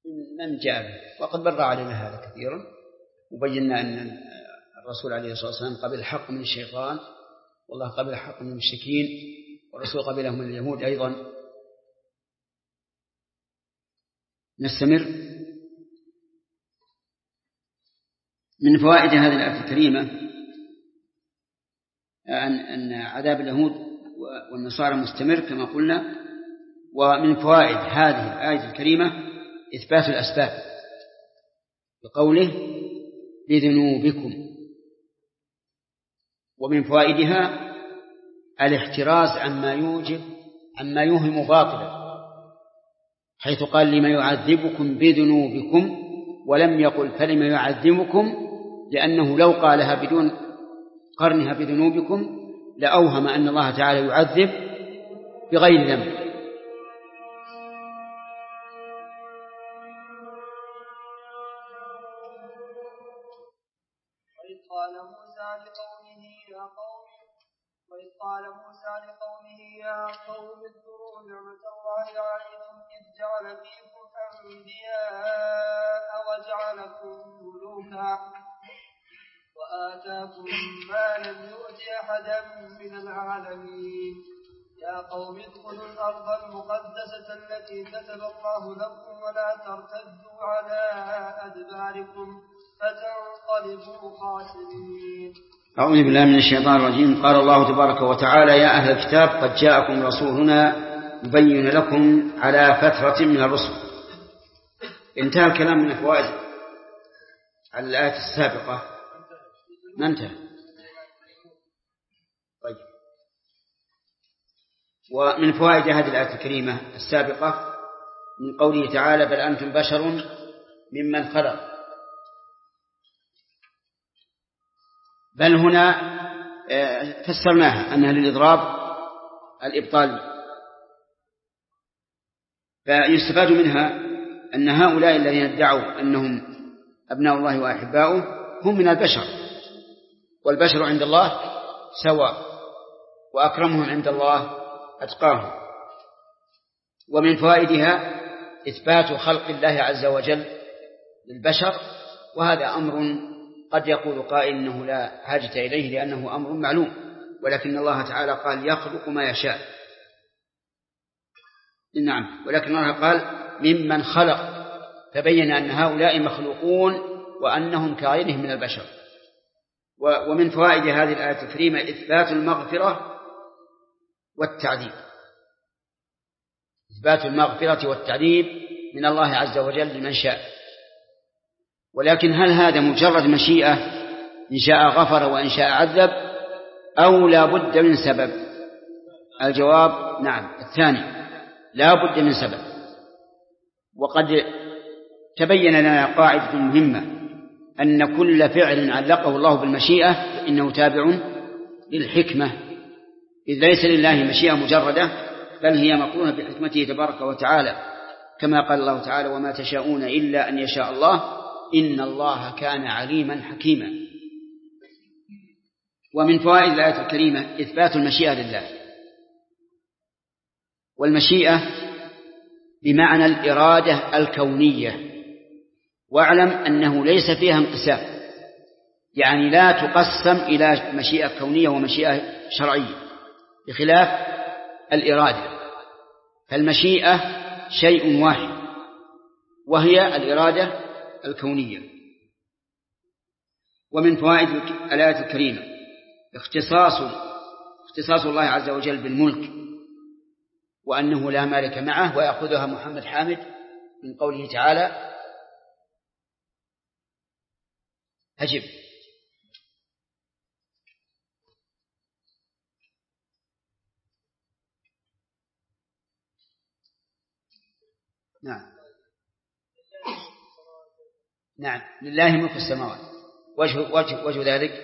من جاء به، وقد بر علينا هذا كثيرا، وبينا أن الرسول عليه الصلاة والسلام قبل الحق من الشيطان، والله قبل الحق من المشركين، والرسول قبله من اليهود أيضا. نستمر. من فوائد هذه الآية الكريمة أن عذاب اليهود والنصارى مستمر كما قلنا. ومن فوائد هذه الآية الكريمة إثبات الأسباب بقوله بذنوبكم. ومن فوائدها الاحتراز عما يوهم باطلا، حيث قال لما يعذبكم بذنوبكم ولم يقل فلما يعذبكم، لأنه لو قالها بدون قرنها بذنوبكم لأوهم أن الله تعالى يعذب بغير ذنب. وإذ قال موسى لقومه يا قوم اذكروا نعمة الله عليكم إذ جعل فيكم أنبياء وجعلكم ملوكا وآتاكم ما لم يؤت أحدا من العالمين يا قوم ادخلوا الأرض المقدسة التي كتب الله لكم ولا ترتدوا على أدباركم فتنقلبوا خاسرين. أعوذ بالله من الشيطان الرجيم. قال الله تبارك وتعالى يا أهل الكتاب قد جاءكم رسولنا يبين لكم على فترة من الرسل. انتهى الكلام من الفوائد على الآية السابقة. ما انتهى؟ طيب. ومن فوائد هذه الآية الكريمة السابقة من قوله تعالى بل أنتم بشر ممن خلق. بل هنا فسرناها أنها للإضراب الإبطال، فيستفاد منها أن هؤلاء الذين ادعوا أنهم أبناء الله وأحباؤه هم من البشر، والبشر عند الله سواء، وأكرمهم عند الله أتقاهم. ومن فوائدها إثبات خلق الله عز وجل للبشر، وهذا أمر قد يقول قائل إنه لا حاجة إليه لأنه أمر معلوم، ولكن الله تعالى قال يخلق ما يشاء. نعم، ولكن الله قال ممن خلق، فبين أن هؤلاء مخلوقون وأنهم كغيرهم من البشر. ومن فوائد هذه الآية الكريمة إثبات المغفرة والتعذيب، إثبات المغفرة والتعذيب من الله عز وجل لمن شاء. ولكن هل هذا مجرد مشيئة إن شاء غفر وإن شاء عذب، أو لا بد من سبب؟ الجواب نعم، الثاني لا بد من سبب. وقد تبين لنا قاعدة مهمة أن كل فعل علقه الله بالمشيئة إنه تابع للحكمة، إذ ليس لله مشيئة مجردة بل هي مقرونة بحكمته تبارك وتعالى، كما قال الله تعالى وما تشاءون إلا أن يشاء الله إن الله كان عليما حكيما. ومن فوائد الآية الكريمة إثبات المشيئة لله، والمشيئة بمعنى الإرادة الكونية، واعلم أنه ليس فيها انقسام، يعني لا تقسم إلى مشيئة كونية ومشيئة شرعية بخلاف الإرادة، فالمشيئة شيء واحد وهي الإرادة الكونية. ومن فوائد الآية الكريمة اختصاص الله عز وجل بالملك، وأنه لا مالك معه، ويأخذها محمد حامد من قوله تعالى أجب. نعم لله ملك السماوات. وجه ذلك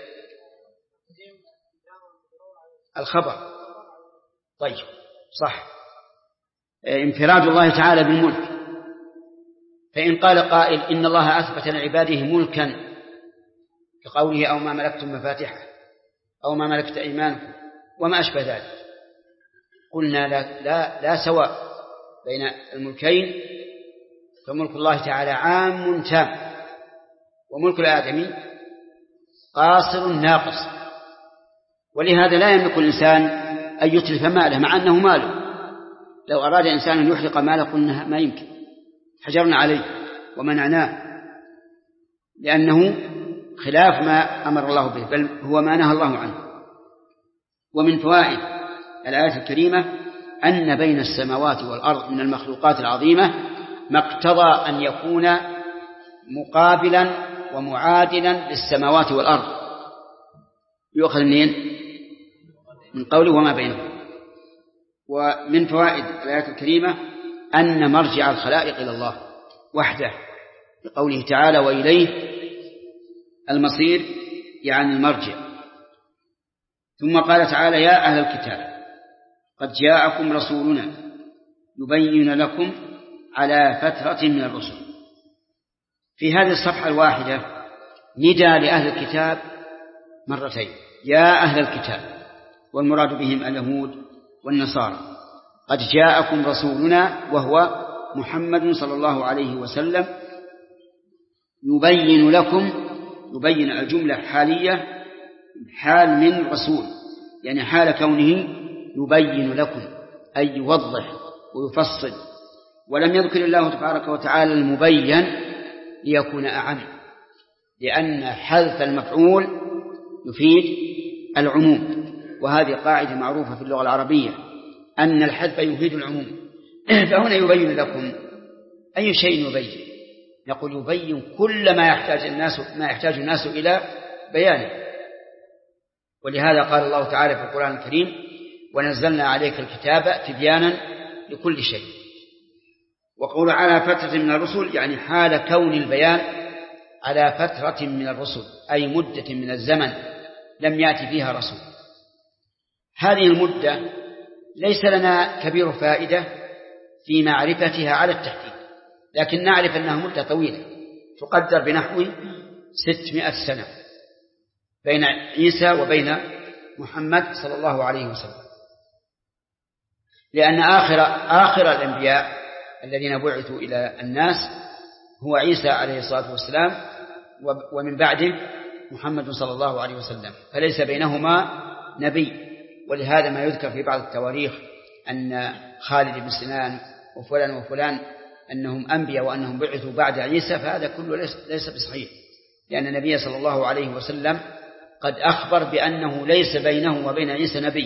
الخبر. طيب صح، انفراد الله تعالى بالملك. فإن قال قائل إن الله أثبت لعباده ملكا كقوله أو ما ملكتم مفاتحه أو ما ملكت أيمانكم وما أشبه ذلك، قلنا لا سواء بين الملكين فملك الله تعالى عام تام، وملك الآدمي قاصر ناقص. ولهذا لا يملك الإنسان أن يتلف ماله مع أنه ماله. لو أراد إنسان أن يحرق ماله قلنا ما يمكن، حجرنا عليه ومنعناه، لأنه خلاف ما أمر الله به، بل هو ما نهى الله عنه. ومن فوائد الآية الكريمة أن بين السماوات والأرض من المخلوقات العظيمة ما اقتضى أن يكون مقابلا ومعادلا للسماوات والأرض. يؤخذ منين؟ من قوله وما بينهم. ومن فوائد الآية الكريمة أن مرجع الخلائق إلى الله وحده، بقوله تعالى وإليه المصير، يعني المرجع. ثم قال تعالى يا أهل الكتاب قد جاءكم رسولنا يبين لكم على فترة من الرسل. في هذه الصفحة الواحدة ندى لأهل الكتاب مرتين، يا أهل الكتاب، والمراد بهم اليهود والنصارى. قد جاءكم رسولنا وهو محمد صلى الله عليه وسلم يبين لكم، يبين الجملة حالية، حال من رسول، يعني حال كونه يبين لكم أي يوضح ويفصل. ولم يذكر الله تبارك وتعالى المبين ليكون أعم، لأن حذف المفعول يفيد العموم، وهذه قاعدة معروفة في اللغة العربية أن الحذف يفيد العموم. فهنا يبين لكم أي شيء يبين؟ نقول يبين كل ما يحتاج الناس إلى بيانه. ولهذا قال الله تعالى في القرآن الكريم ونزلنا عليك الكتاب تبيانا لكل شيء. وقول على فترة من الرسل يعني حال كون البيان على فترة من الرسل، أي مدة من الزمن لم يأتي فيها رسول. هذه المدة ليس لنا كبير فائدة في معرفتها على التحديد، لكن نعرف أنها مدة طويلة تقدر بنحو 600 سنة بين عيسى وبين محمد صلى الله عليه وسلم، لأن آخر الأنبياء الذين بعثوا إلى الناس هو عيسى عليه الصلاة والسلام، ومن بعده محمد صلى الله عليه وسلم، فليس بينهما نبي. ولهذا ما يذكر في بعض التواريخ أن خالد بن سنان وفلان وفلان أنهم أنبياء وأنهم بعثوا بعد عيسى، فهذا كله ليس بصحيح، لأن النبي صلى الله عليه وسلم قد أخبر بأنه ليس بينه وبين عيسى نبي.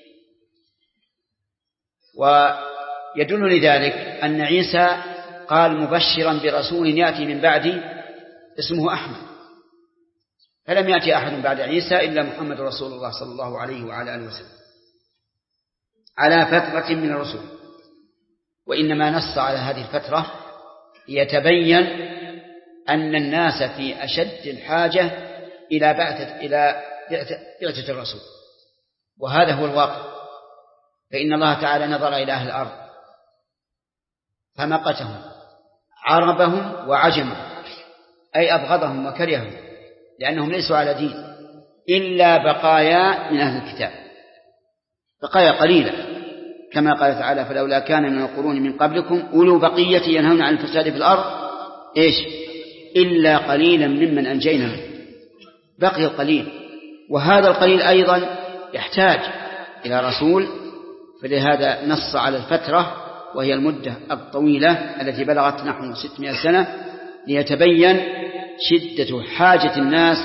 ويدل لذلك أن عيسى قال مبشرا برسول يأتي من بعدي اسمه أحمد، فلم يأتي أحد بعد عيسى إلا محمد رسول الله صلى الله عليه وعلى آله وسلم على فترة من الرسل. وإنما نص على هذه الفترة ليتبين أن الناس في أشد الحاجة إلى بعثة الرسول، وهذا هو الواقع. فإن الله تعالى نظر إلى أهل الأرض فمقتهم عربهم وعجمهم، أي أبغضهم وكرههم، لأنهم ليسوا على دين إلا بقايا من أهل الكتاب، بقايا قليلة، كما قال تعالى فلولا كان من القرون من قبلكم أولو بقية ينهون عن الفساد في الأرض إلا قليلا ممن أنجينا منه. بقي القليل، وهذا القليل أيضا يحتاج إلى رسول، فلهذا نص على الفترة وهي المدة الطويلة التي بلغت نحو 600 سنة ليتبين شدة حاجة الناس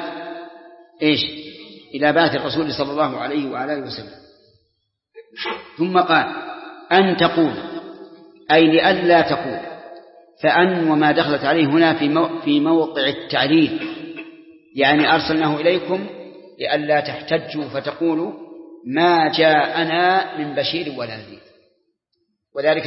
إلى بعث الرسول صلى الله عليه وعلى آله وسلم. ثم قال أن تقول، أي لئلا تقول، فأن وما دخلت عليه هنا في موقع التعليل، يعني أرسلناه إليكم لئلا تحتجوا فتقولوا ما جاءنا من بشير ولا نذير، وذلك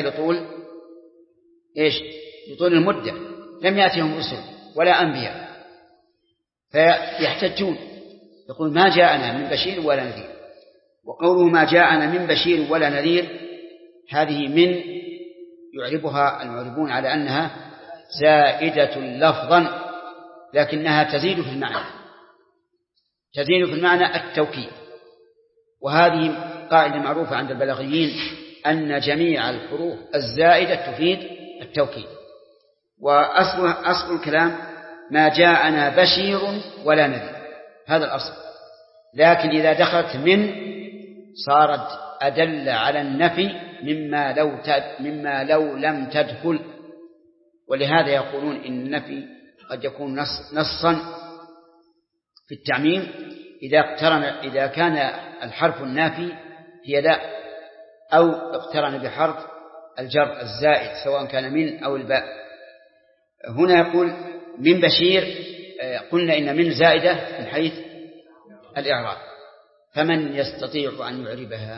لطول المدة لم يأتهم رسل ولا أنبياء، فيحتجون يقول ما جاءنا من بشير ولا نذير. وقوله ما جاءنا من بشير ولا نذير هذه من يعربها المعربون على أنها زائدة لفظا، لكنها تزيد في المعنى، تزيد في المعنى التوكيد. وهذه قاعدة معروفة عند البلاغيين أن جميع الحروف الزائدة تفيد التوكيد، وأصل الكلام ما جاءنا بشير ولا نذير، هذا الأصل. لكن إذا دخلت من صارت أدل على النفي مما لو لم تدخل. ولهذا يقولون إن النفي قد يكون نصا في التعميم إذا كان الحرف النافي هي لا، أو اقترن بحرف الجر الزائد سواء كان من أو الباء. هنا يقول من بشير، قلنا إن من زائدة من حيث الإعراب، فمن يستطيع أن يعربها؟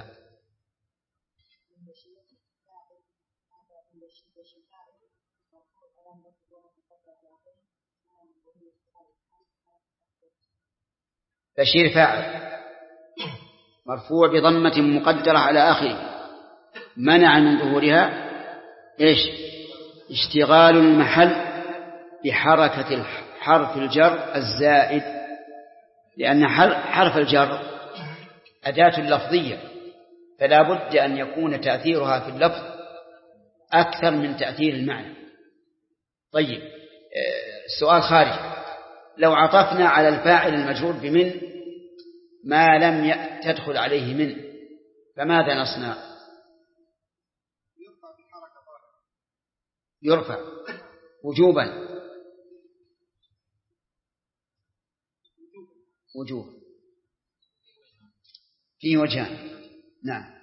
بشير فاعل مرفوع بضمة مقدرة على آخره، منع من ظهورها إيش؟ اشتغال المحل بحركة حرف الجر الزائد، لأن حرف الجر أداة لفظية، فلا بد أن يكون تأثيرها في اللفظ أكثر من تأثير المعنى. طيب، السؤال خارج، لو عطفنا على الفاعل المجرور بمن ما لم تدخل عليه من، فماذا نصنع؟ يرفع وجوبا فيه وجهان. نعم.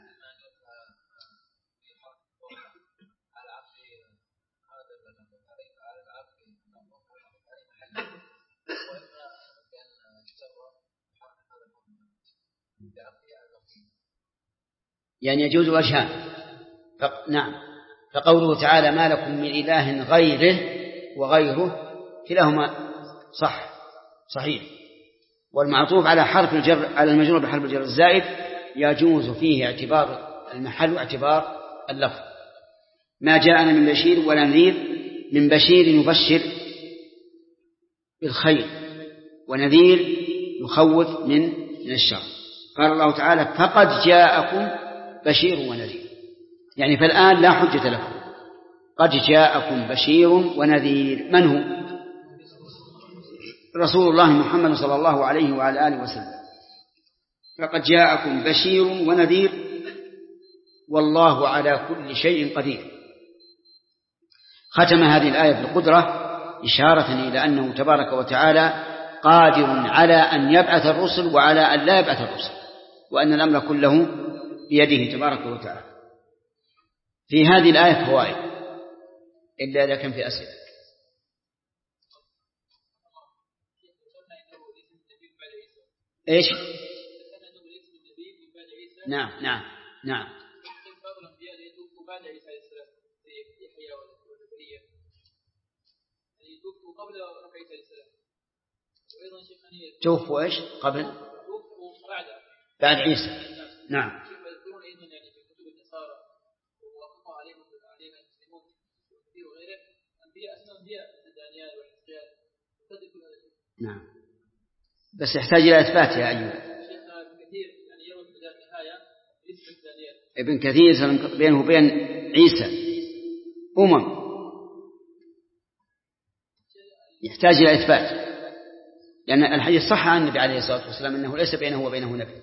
يعني يجوز وجهان. نعم. فقوله تعالى ما لكم من إله غيره وغيره كلاهما صحيح. والمعطوف على حرف الجر على المجرور بحرف الجر الزائد يجوز فيه اعتبار المحل واعتبار اللفظ. ما جاءنا من بشير ولا نذير، من بشير يبشر بالخير، ونذير يخوف من الشر. قال الله تعالى فقد جاءكم بشير ونذير، يعني فالآن لا حجة لكم، قد جاءكم بشير ونذير. من هو؟ رسول الله محمد صلى الله عليه وعلى آله وسلم. فقد جاءكم بشير ونذير والله على كل شيء قدير. ختم هذه الآية بالقدرة إشارة إلى أنه تبارك وتعالى قادر على أن يبعث الرسل وعلى أن لا يبعث الرسل، وأن الأمر كله بيده تبارك وتعالى. في هذه الآية فوائد إلا إذا كان في أسئلة. إيش؟ نعم. توفوا إيش؟ قبل بعد عيسى. نعم. نعم، بس يحتاج إلى إثبات يا أيوب. ابن كثير بينه وبين عيسى يحتاج إلى إثبات، لأن الحديث صح عن النبي عليه الصلاة والسلام أنه ليس بينه وبينه نبي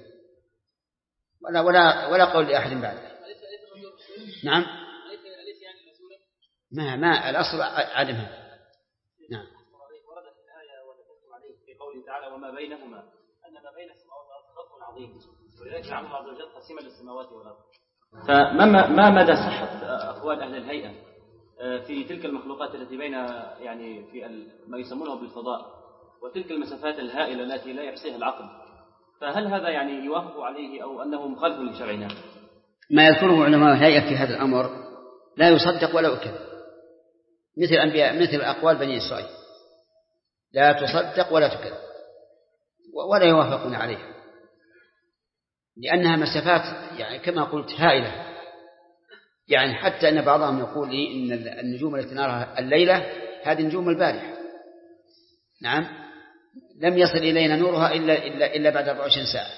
ولا قول لأحد بعده. نعم، ما الأصل عدمها. نعم. وردت الآية وذكرتم عليه في قوله تعالى وما بينهما أن ما بين السماوات والأرض خلق عظيم، ولذلك جعل الله عز وجل قسيما للسماوات والأرض. فما مدى صحة أقوال أهل الهيئة في تلك المخلوقات التي بين يعني في ما يسمونه بالفضاء وتلك المسافات الهائلة التي لا يحصيها العقل، فهل هذا يعني يوافق عليه أو أنه مخالف لشرعنا؟ ما يذكره علماء الهيئة في هذا الأمر لا يصدق ولا يكذب، مثل أقوال بني إسرائيل لا تصدق ولا تكذب ولا يوافقون عليها، لأنها مسافات يعني كما قلت هائلة. يعني حتى أن بعضهم يقول لي إن النجوم التي نراها الليلة هذه نجوم البارحة. نعم، لم يصل إلينا نورها إلا بعد 24 ساعة.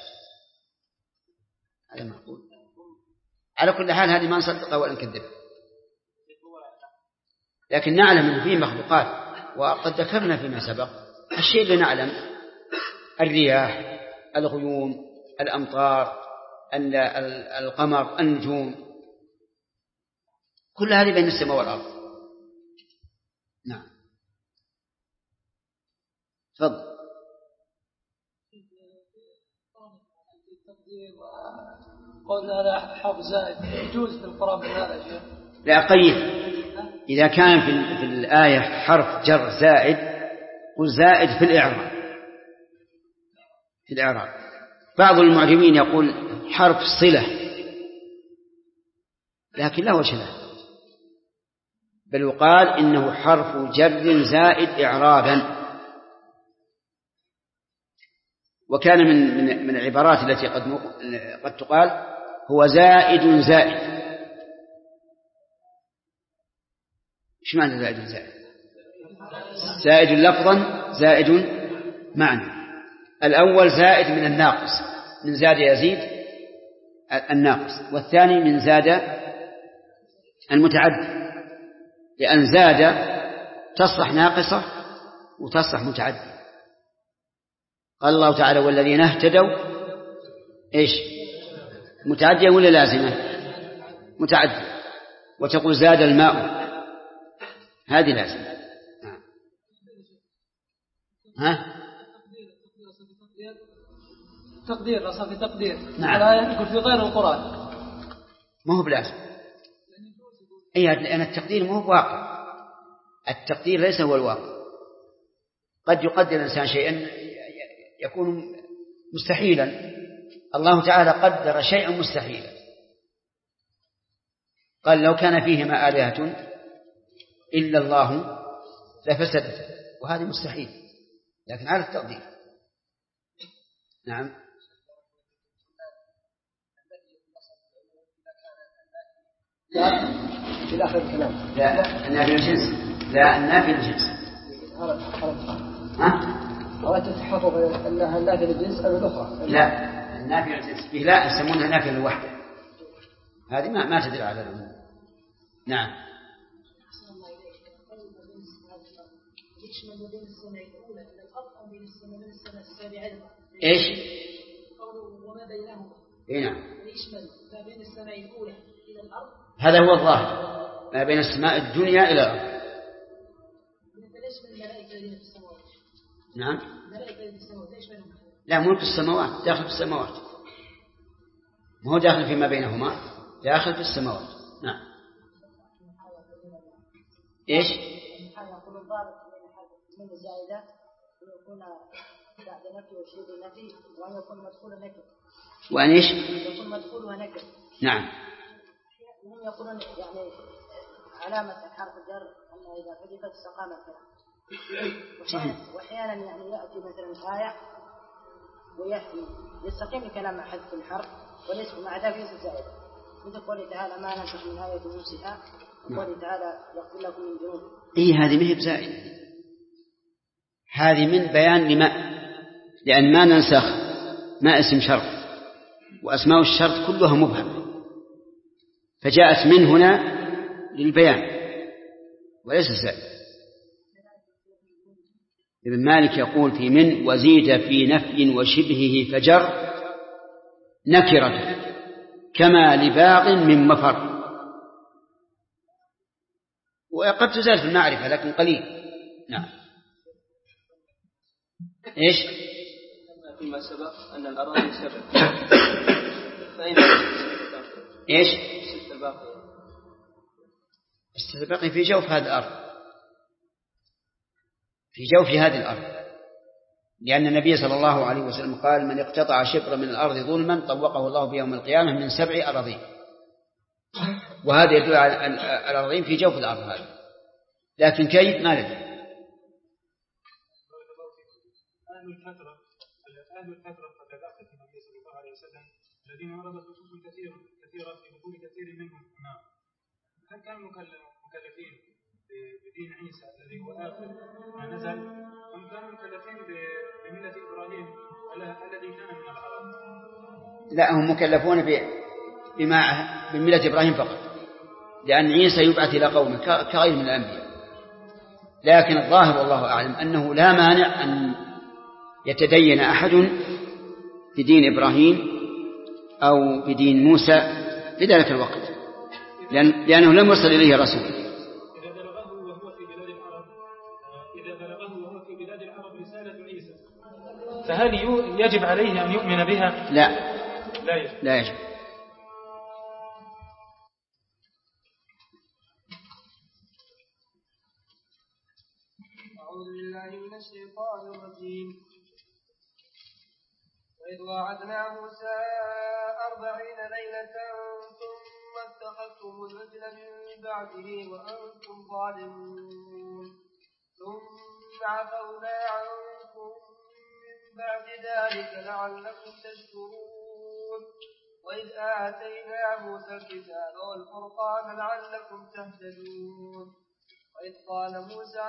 هذا معقول؟ على كل حال هذه ما نصدقها ولا نكذبها. لكن نعلم أن فيه مخلوقات، وقد ذكرنا فيما سبق الشيء اللي نعلم: الرياح، الغيوم، الأمطار، القمر، النجوم، كل هذه بين السماء والأرض. نعم. تفضل. قول هذا حرف زائد يجوز في القرآن من هذا الشيء؟ لا، قيد. إذا كان في الآية حرف جر زائد قل زائد في الإعراب. بعض المعجمين يقول حرف صلة، لكن لا وجه له، بل يقال إنه حرف جر زائد إعرابا. وكان من العبارات التي قد تقال هو زائد. ايش معنى زائد؟ زائد لفظا، زائد معنى. الأول زائد من الناقص، من زاد يزيد الناقص، والثاني من زاد المتعدي، لأن زاد تصلح ناقصة وتصلح متعدي. قال الله تعالى: والذين اهتدوا ايش؟ متعدية ولا لازمة؟ متعدية. وتقول زاد الماء، هذه لازمة. ها؟ تقدير أصلا في تقدير. نعم. لا يقول في غير القرآن ما هو بلازم. لأن التقدير ما هو واقع. التقدير ليس هو الواقع. قد يقدر الإنسان شيئا يكون مستحيلا. الله تعالى قدر شيئا مستحيلا، قال: لو كان فيهما آلهة إلا الله لفسدت، وهذا مستحيل، لكن على التقدير. نعم. في آخر الكلام. لا، النافي الجنس. لا، النافي الجنس. أردت تحقق أنها النافي للجنس أو الأخرى؟ لا، النافي للجنس فيه لا يسمونها نافي للوحدة، هذه ما تدل على العموم. نعم. ايش؟ وما بينهما. نعم. يشمل ما بين السماء الأولى إلى الأرض. هذا هو الظاهر، ما بين السماء الدنيا إلى الأرض. نعم. لا، ملك السماوات داخل في السماوات، ما هو داخل فيما بينهما، داخل في السماوات. نعم. ايش؟ يقول الضابط من الزائدات يكون بعد نفي وشيء النفي، وأن يكون مدخول نكر. وأن ايش؟ يكون مدخول ونكر. نعم. هم يقولون يعني علامة حرف الجر أنه إذا حذفت استقام الكلام. وأحيانا يعني يأتي مثلا آية ويستقيم الكلام مع حذف الحرف وليس مع ذلك ليس زائد، مثل قوله تعالى: ما ننسخ من آية ننسها، وقوله تعالى: يغفر لكم من ذنوبكم. هذه ما هي بزائد، هذه من بيان لما، لأن ما ننسخ ما اسم شرط، وأسماء الشرط كلها مبهمة، فجاءت من هنا للبيان وليس زائد. ابن مالك يقول في من: وزيد في نفي وشبهه فجر نكرة كما لباق من مفر. وقد تزال في المعرفة لكن قليل. نعم. ايش؟ فيما سبق أن الأراضي سبق، فأين ايش؟ الستة الباقية؟ الستة الباقية في جوف هذه الأرض، في جوف هذه الأرض، لأن النبي صلى الله عليه وسلم قال: من اقتطع شبرا من الأرض ظلما طوقه الله بيوم القيامة من 7 أراضين. وهذا يدل على الأراضين في جوف الأرض هذه، لكن كيف ما ندري. أهل الفترة قد بعثت النبي صلى الله عليه وسلم الذين وردت نصوص كثيرة في دخول كثير منهم النار، هل كانوا مكلفين بدين عيسى الذي هو آخر ما نزل، أم كانوا مكلفين بملة إبراهيم الذي كان من العرب؟ لا، هم مكلفون بملة إبراهيم فقط، لأن عيسى يبعث إلى قومه كغير من الأنبياء. لكن الظاهر والله أعلم أنه لا مانع أن يتدين أحد بدين إبراهيم أو بدين موسى في ذلك الوقت، لأنه لم يصل إليه رسول. إذا بلغه وهو في بلاد العرب رسالة عيسى، فهل يجب عليه أن يؤمن بها؟ لا يجب. أعوذ بالله من الشيطان الرجيم. وإذ وعدنا موسى 40 ليلة ثم اتخذتم العجل من بعده وأنتم ظالمون ثم عفونا عنكم من بعد ذلك لعلكم تشكرون. وإذ آتينا موسى الكتاب والفرقان لعلكم تهتدون. وإذ قال موسى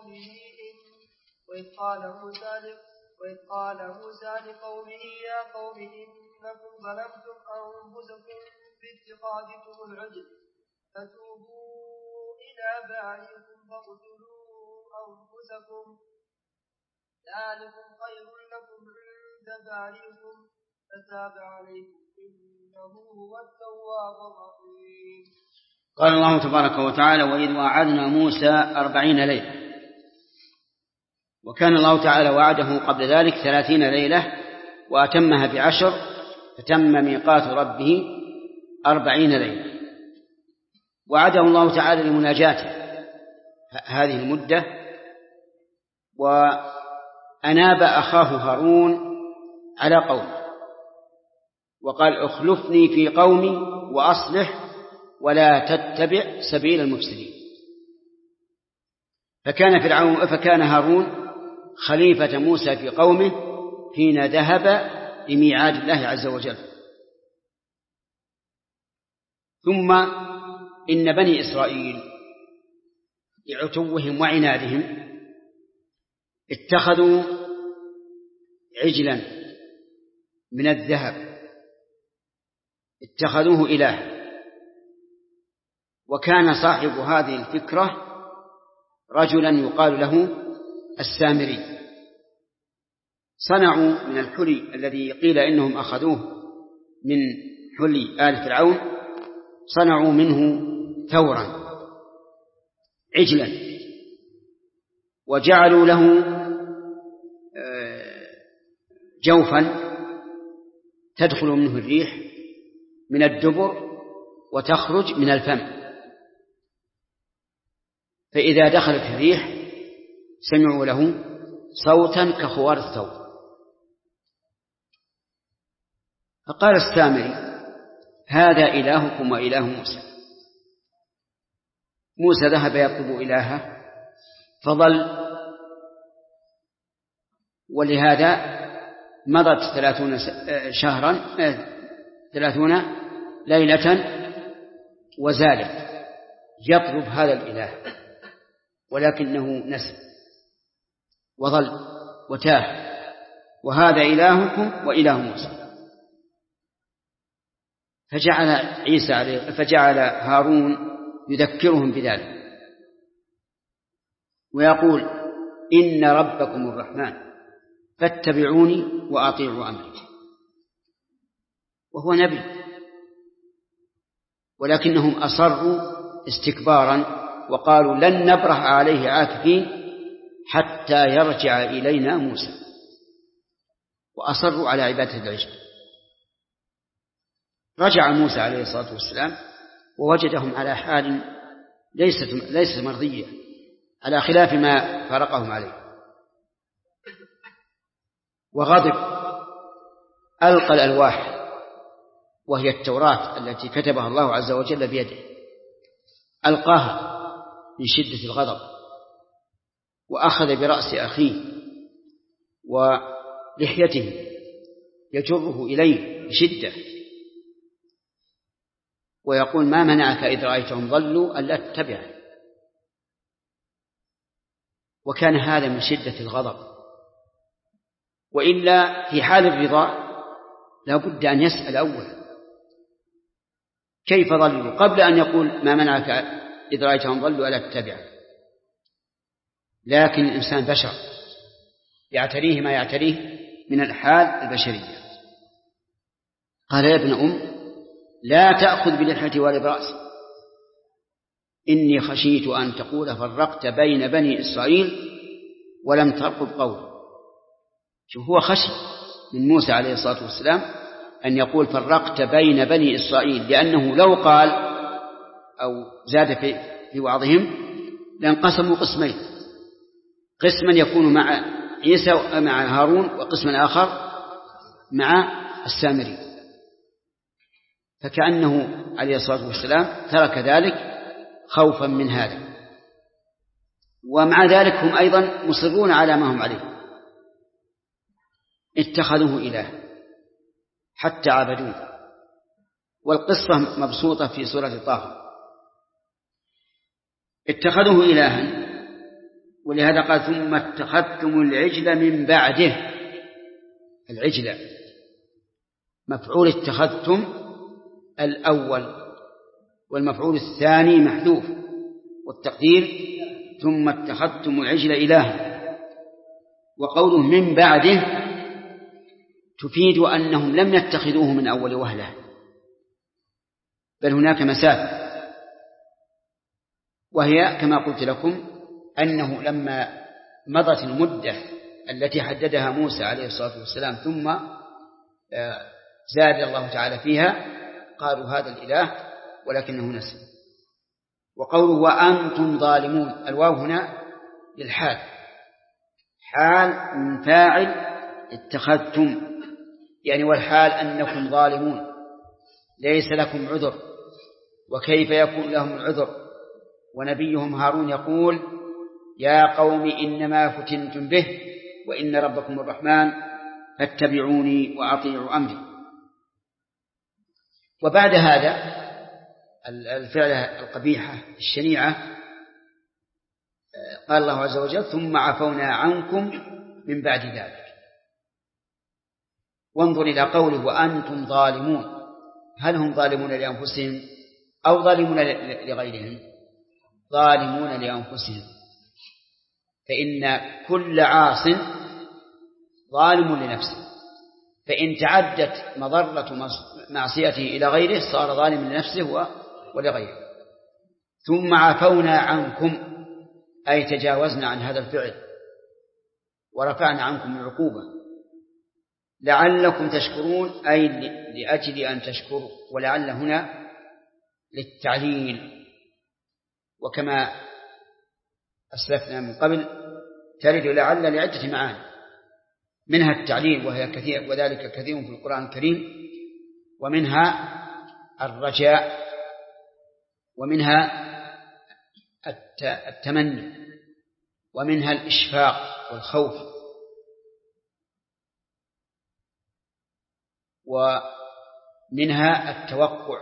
لقومه يا قوم إنكم ظلمتم أنفسكم باتخاذكم العجل فتوبوا إلى بارئكم فاقتلوا أنفسكم ذلكم خير لكم عند بارئكم فتاب عليكم إنه هو التواب الرحيم. قال الله تبارك وتعالى: وإذ وعدنا موسى 40 ليلة. وكان الله تعالى وعده قبل ذلك 30 ليلة وأتمها ب10، فتم ميقات ربه 40 ليلة. وعده الله تعالى لمناجاته هذه المدة، وأناب أخاه هارون على قومه وقال: اخلفني في قومي وأصلح ولا تتبع سبيل المفسدين. فكان هارون خليفة موسى في قومه حين ذهب لميعاد الله عز وجل. ثم إن بني إسرائيل لعتوهم وعنادهم اتخذوا عجلا من الذهب، اتخذوه إله. وكان صاحب هذه الفكرة رجلا يقال له السامري. صنعوا من الحلي الذي قيل إنهم أخذوه من حلي آل فرعون، صنعوا منه ثورا عجلا، وجعلوا له جوفا تدخل منه الريح من الدبر وتخرج من الفم، فإذا دخلت الريح سمعوا له صوتا كخوار الثور. فقال السامري: هذا إلهكم وإله موسى. موسى ذهب يطلب إلهه فضل، ولهذا مضت 30 شهرا 30 ليلة وزالت يطلب هذا الإله، ولكنه نسي وظل وتاه، وهذا إلهكم وإله موسى. فجعل هارون يذكرهم بذلك ويقول: إن ربكم الرحمن فاتبعوني وأطيعوا أمري. وهو نبي، ولكنهم أصروا استكبارا وقالوا: لن نبرح عليه عاكفين حتى يرجع إلينا موسى، وأصروا على عبادة العجل. رجع موسى عليه الصلاة والسلام ووجدهم على حال ليست مرضية، على خلاف ما فارقهم عليه، وغضب، ألقى الألواح وهي التوراة التي كتبها الله عز وجل بيده، ألقاها من شدة الغضب، وأخذ برأس أخيه ولحيته يجره إليه بشدة ويقول: ما منعك إذ رأيتهم ضلوا ألا تتبعه. وكان هذا من شدة الغضب، وإلا في حال الرضا لا بد أن يسأل أولا كيف ضلوا قبل أن يقول: ما منعك إذ رأيتهم ضلوا ألا تتبعه. لكن الإنسان بشر يعتريه ما يعتريه من الحال البشرية. قال يا ابن لا تأخذ بلحيتي ولا برأسي إني خشيت أن تقول فرقت بين بني إسرائيل ولم ترقب قولي. شوف هو خشي من موسى عليه الصلاة والسلام أن يقول فرقت بين بني إسرائيل، لأنه لو قال أو زاد في وعظهم لانقسموا قسمين، قسما يكون مع عيسى مع هارون وقسما آخر مع السامري، فكأنه عليه الصلاة والسلام ترك ذلك خوفا من هذا. ومع ذلك هم أيضا مصرون على ما هم عليه، اتخذوه إله حتى عبدوه، والقصة مبسوطة في سورة طه. اتخذوه إلها، ولهذا قال ثم اتخذتم العجل من بعده. العجل مفعول اتخذتم الأول، والمفعول الثاني محذوف، والتقدير ثم اتخذتم العجل إلها. وقوله من بعده تفيد أنهم لم يتخذوه من أول وهلة، بل هناك مسافة، وهي كما قلت لكم أنه لما مضت المدة التي حددها موسى عليه الصلاة والسلام ثم زاد الله تعالى فيها قالوا هذا الإله ولكنه نسي. وقوله وأنتم ظالمون، الواو هنا للحال، حال من فاعل اتخذتم، يعني والحال أنكم ظالمون ليس لكم عذر، وكيف يكون لهم العذر ونبيهم هارون يقول يا قوم إنما فتنتم به وإن ربكم الرحمن فاتبعوني وأطيعوا أمري. وبعد هذا الفعلة القبيحة الشنيعة قال الله عز وجل ثم عفونا عنكم من بعد ذلك. وانظر إلى قوله وأنتم ظالمون، هل هم ظالمون لأنفسهم أو ظالمون لغيرهم؟ ظالمون لأنفسهم، فإن كل عاص ظالم لنفسه، فإن تعدت مضرة معصيته إلى غيره صار ظالم لنفسه ولغيره. ثم عفونا عنكم أي تجاوزنا عن هذا الفعل ورفعنا عنكم العقوبة لعلكم تشكرون، أي لأجل أن تشكروا، ولعل هنا للتعليل، وكما أسلفنا من قبل ترد لعل لعدة معاني، منها التعليل وهي كثير، وذلك كثير في القرآن الكريم، ومنها الرجاء، ومنها التمني، ومنها الإشفاق والخوف، ومنها التوقع،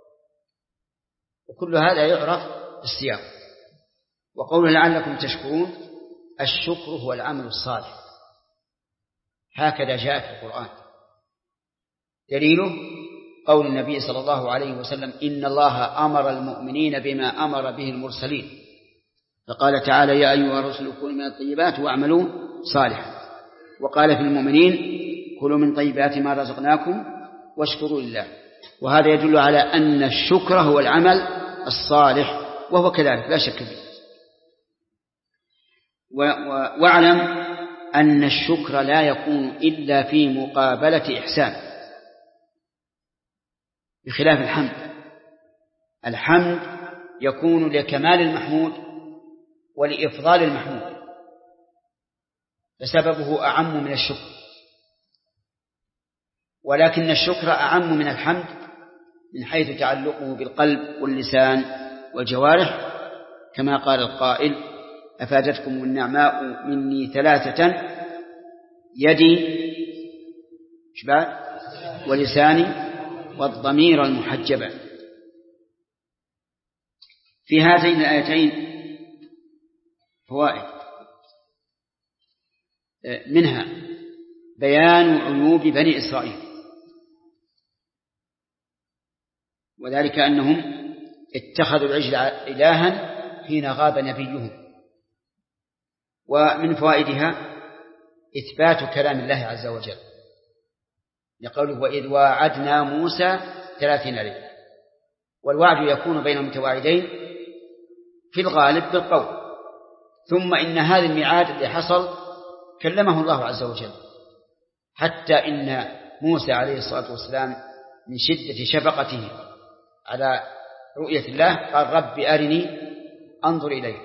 وكل هذا يعرف بالسياق. وقوله لعلكم تشكرون، الشكر هو العمل الصالح، هكذا جاء في القرآن. دليله قول النبي صلى الله عليه وسلم إن الله أمر المؤمنين بما أمر به المرسلين، فقال تعالى يا أيها الرسل كلوا من الطيبات واعملوا صالحا، وقال في المؤمنين كلوا من طيبات ما رزقناكم واشكروا لله. وهذا يدل على أن الشكر هو العمل الصالح، وهو كذلك لا شك فيه. واعلم أن الشكر لا يكون إلا في مقابلة إحسان، بخلاف الحمد. الحمد يكون لكمال المحمود ولإفضال المحمود، فسببه أعم من الشكر، ولكن الشكر أعم من الحمد من حيث تعلقه بالقلب واللسان والجوارح، كما قال القائل أفادتكم النعماء مني ثلاثة يدي ولساني والضمير المحجبة. في هاتين الآيتين فوائد، منها بيان عيوب بني إسرائيل، وذلك أنهم اتخذوا العجل إلها حين غاب نبيهم، ومن فوائدها إثبات كلام الله عز وجل لقوله وإذ واعدنا موسى 30 ليلة، والوعد يكون بين المتواعدين في الغالب بالقول، ثم إن هذا الميعاد اللي حصل كلمه الله عز وجل، حتى إن موسى عليه الصلاة والسلام من شدة شفقته على رؤية الله قال رب أرني أنظر إليك.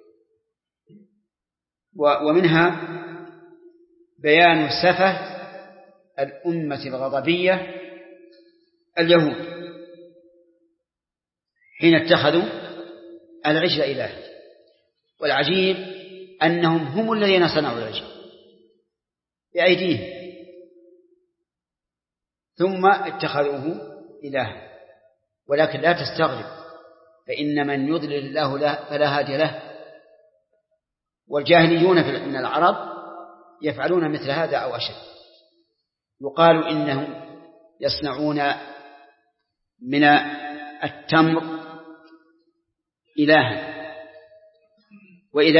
ومنها بيان سفه الأمة الغضبية اليهود حين اتخذوا العجل إله، والعجيب أنهم هم الذين صنعوا العجل بأيديهم ثم اتخذوه إلها. ولكن لا تستغرب، فإن من يضلل الله فلا هادي له، والجاهليون من العرب يفعلون مثل هذا أو أشد. يقال إنهم يصنعون من التمر إلها، وإذا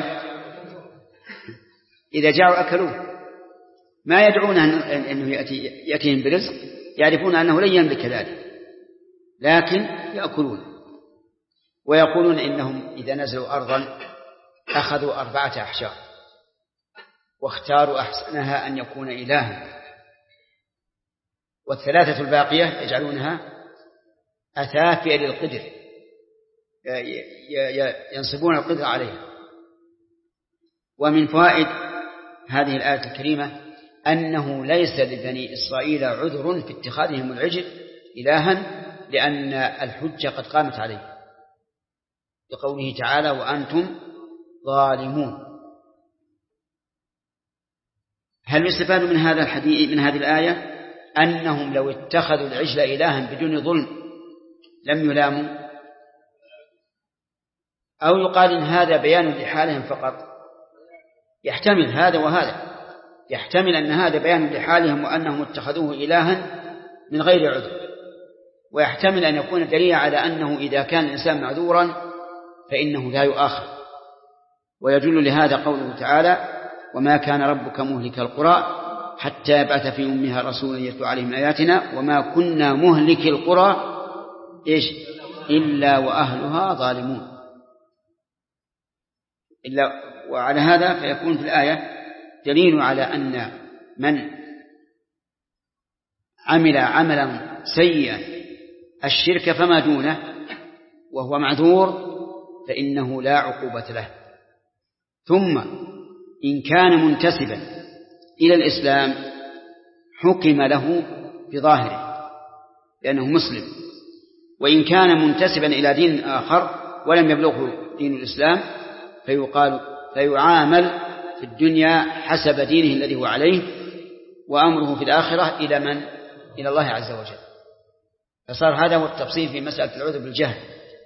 جاعوا أكلوه، ما يدعون أنه يأتيهم برزق، يعرفون أنه لن يملك ذلك لكن يأكلون. ويقولون إنهم إذا نزلوا أرضا أخذوا 4 أحجار واختاروا أحسنها أن يكون إلها، وال3 الباقية يجعلونها أثافئ للقدر، ينصبون القدر عليها. ومن فوائد هذه الآية الكريمة أنه ليس لبني إسرائيل عذر في اتخاذهم العجل إلها، لأن الحجة قد قامت عليه بقوله تعالى وأنتم ظالمون. هل يستفاد من هذا الحديث من هذه الآية أنهم لو اتخذوا العجل إلها بدون ظلم لم يلاموا، أو يقال إن هذا بيان لحالهم فقط؟ يحتمل هذا وهذا، يحتمل أن هذا بيان لحالهم وأنهم اتخذوه إلها من غير عذر، ويحتمل أن يكون دليل على أنه إذا كان الإنسان معذورا فإنه لا يؤاخذ. ويدل لهذا قوله تعالى وما كان ربك مهلك القرى حتى يبعث في أمها رسولا يتلو عليهم آياتنا وما كنا مهلك القرى إلا وأهلها ظالمون. وعلى هذا فيكون في الآية دليل على أن من عمل عملا سيئا الشرك فما دونه وهو معذور فإنه لا عقوبة له. ثم إن كان منتسبا إلى الإسلام حكم له بظاهره لأنه مسلم، وإن كان منتسبا إلى دين آخر ولم يبلغه دين الإسلام فيعامل في الدنيا حسب دينه الذي هو عليه، وأمره في الآخرة إلى الله عز وجل. فصار هذا هو التفصيل في مسألة العذر بالجهل.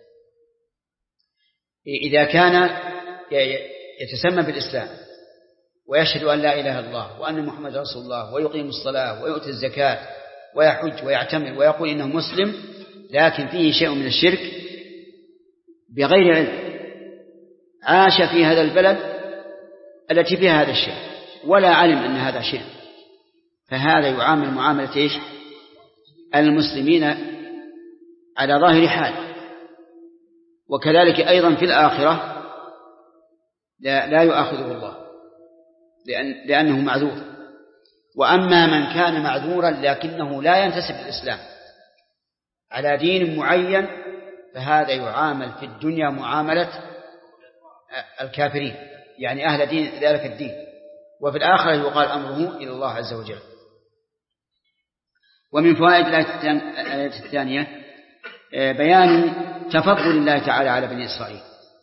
إذا كان يتسمى بالإسلام ويشهد أن لا إله إلا الله وأن محمد رسول الله ويقيم الصلاة ويؤتي الزكاة ويحج ويعتمر ويقول إنه مسلم، لكن فيه شيء من الشرك بغير علم، عاش في هذا البلد التي فيها هذا الشيء ولا علم أن هذا شرك، فهذا يعامل معاملة المسلمين على ظاهر حال. وكذلك أيضا في الآخرة لا يؤاخذه الله لأنه معذور. وأما من كان معذورا لكنه لا ينتسب للإسلام على دين معين فهذا يعامل في الدنيا معاملة الكافرين، يعني أهل دين ذلك الدين، وفي الآخرة يقال أمره إلى الله عز وجل. ومن فوائد الآية الثانية بيان تفضل الله تعالى على بني إسرائيل،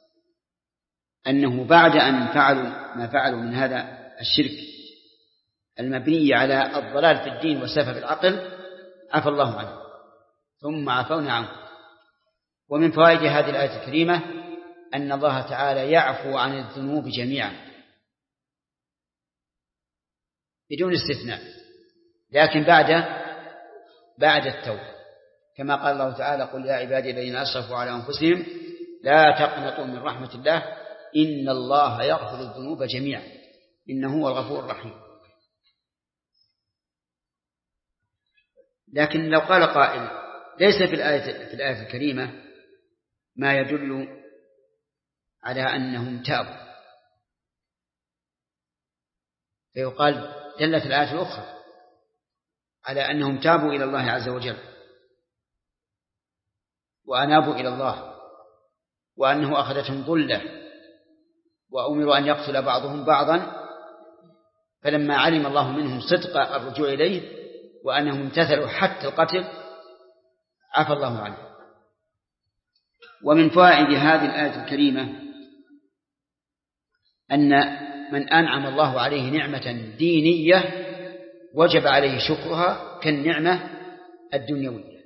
أنه بعد أن فعلوا ما فعلوا من هذا الشرك المبني على الضلال في الدين وسفه في العقل عفى الله عنه ثم عفونا عنه. ومن فوائد هذه الآية الكريمة أن الله تعالى يعفو عن الذنوب جميعا بدون استثناء، لكن بعد التوبة، كما قال الله تعالى قل يا عبادي الذين أسرفوا على أنفسهم لا تقنطوا من رحمة الله إن الله يغفر الذنوب جميعا إنه هو الغفور الرحيم. لكن لو قال قائل ليس في الآية الكريمة ما يدل على أنهم تابوا، فيقال دلت الآية الأخرى على أنهم تابوا إلى الله عز وجل وأنابوا إلى الله، وأنه أخذتهم ظلة وأمروا أن يقتل بعضهم بعضا، فلما علم الله منهم صدق الرجوع إليه وأنهم امتثلوا حتى القتل عفى الله عنه. ومن فوائد هذه الآية الكريمة أن من أنعم الله عليه نعمة دينية وجب عليه شكرها كالنعمة الدنيوية،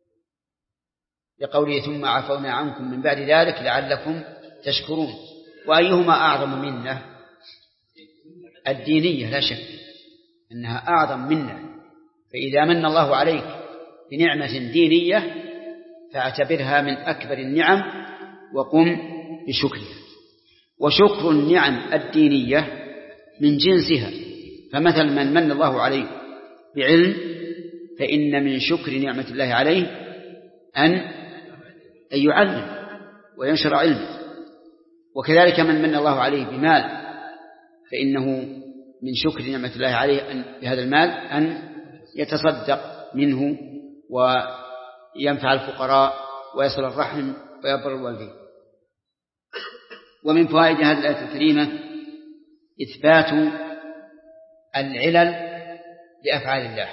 لقوله ثم عفونا عنكم من بعد ذلك لعلكم تشكرون. وأيهما أعظم منة؟ الدينية لا شك أنها أعظم منة، فإذا من الله عليك بنعمة دينية فاعتبرها من أكبر النعم وقم بشكرها. وشكر النعم الدينية من جنسها، فمثل من من الله عليه بعلم فإن من شكر نعمة الله عليه أن يعلم وينشر علمه، وكذلك من من الله عليه بمال فإنه من شكر نعمة الله عليه بهذا المال أن يتصدق منه وينفع الفقراء ويصل الرحم ويبر الوالدين. ومن فوائد هذه الآية الكريمة إثبات العلل لأفعال الله.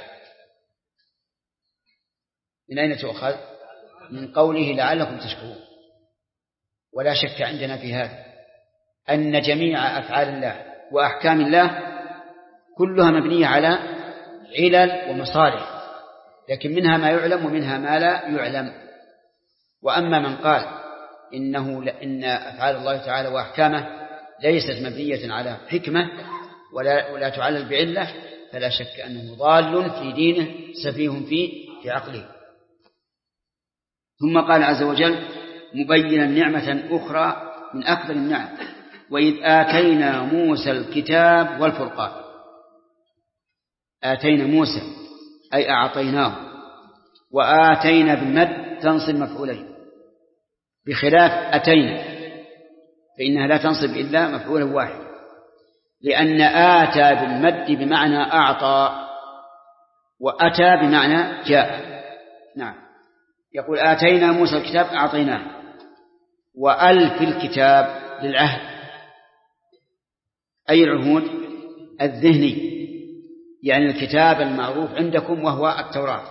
من أين تؤخذ؟ من قوله لعلكم تشكرون. ولا شك عندنا في هذا أن جميع أفعال الله وأحكام الله كلها مبنية على علل ومصالح، لكن منها ما يعلم ومنها ما لا يعلم. وأما من قال إن أفعال الله تعالى وأحكامه ليست مبنية على حكمة ولا تعلل بعلة فلا شك أنه ضال في دينه سفيه في عقله. ثم قال عز وجل مبينا نعمة أخرى من أكبر النعم وإذ آتينا موسى الكتاب والفرقان. آتينا موسى أي أعطيناه، وآتينا بالمد تنصب مفعولين بخلاف أتينا فإنها لا تنصب إلا مفعولا واحد، لأن آتى بالمد بمعنى أعطى وأتى بمعنى جاء. نعم، يقول آتينا موسى الكتاب أعطيناه، وألف الكتاب للعهد أي العهود الذهني، يعني الكتاب المعروف عندكم وهو التوراة،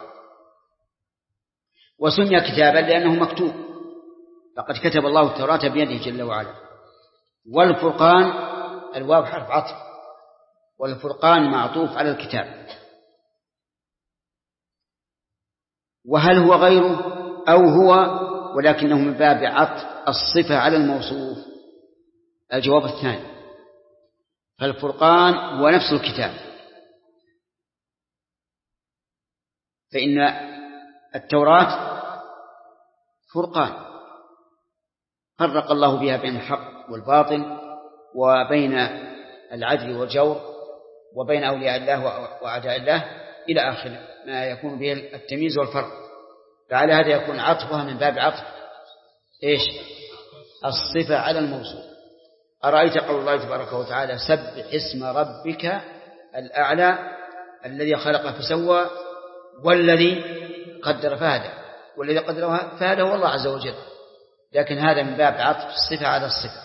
وسمي كتابا لأنه مكتوب، فقد كتب الله التوراة بيده جل وعلا. والفرقان الواو حرف عطف، والفرقان معطوف على الكتاب. وهل هو غيره أو هو ولكنه من باب عطف الصفة على الموصوف؟ الجواب الثاني، فالفرقان هو نفس الكتاب، فإن التوراة فرقان فرق الله بها بين الحق والباطل وبين العدل والجور وبين أولياء الله وأعداء الله إلى آخر ما يكون به التمييز والفرق. فعلى هذا يكون عطفها من باب عطف إيش؟ الصفة على الموصوف. أرأيت قول الله تبارك وتعالى سبح اسم ربك الأعلى الذي خلق فسوى والذي قدر فهدى، والذي قدر فهدى هو الله عز وجل، لكن هذا من باب عطف الصفة على الصفة.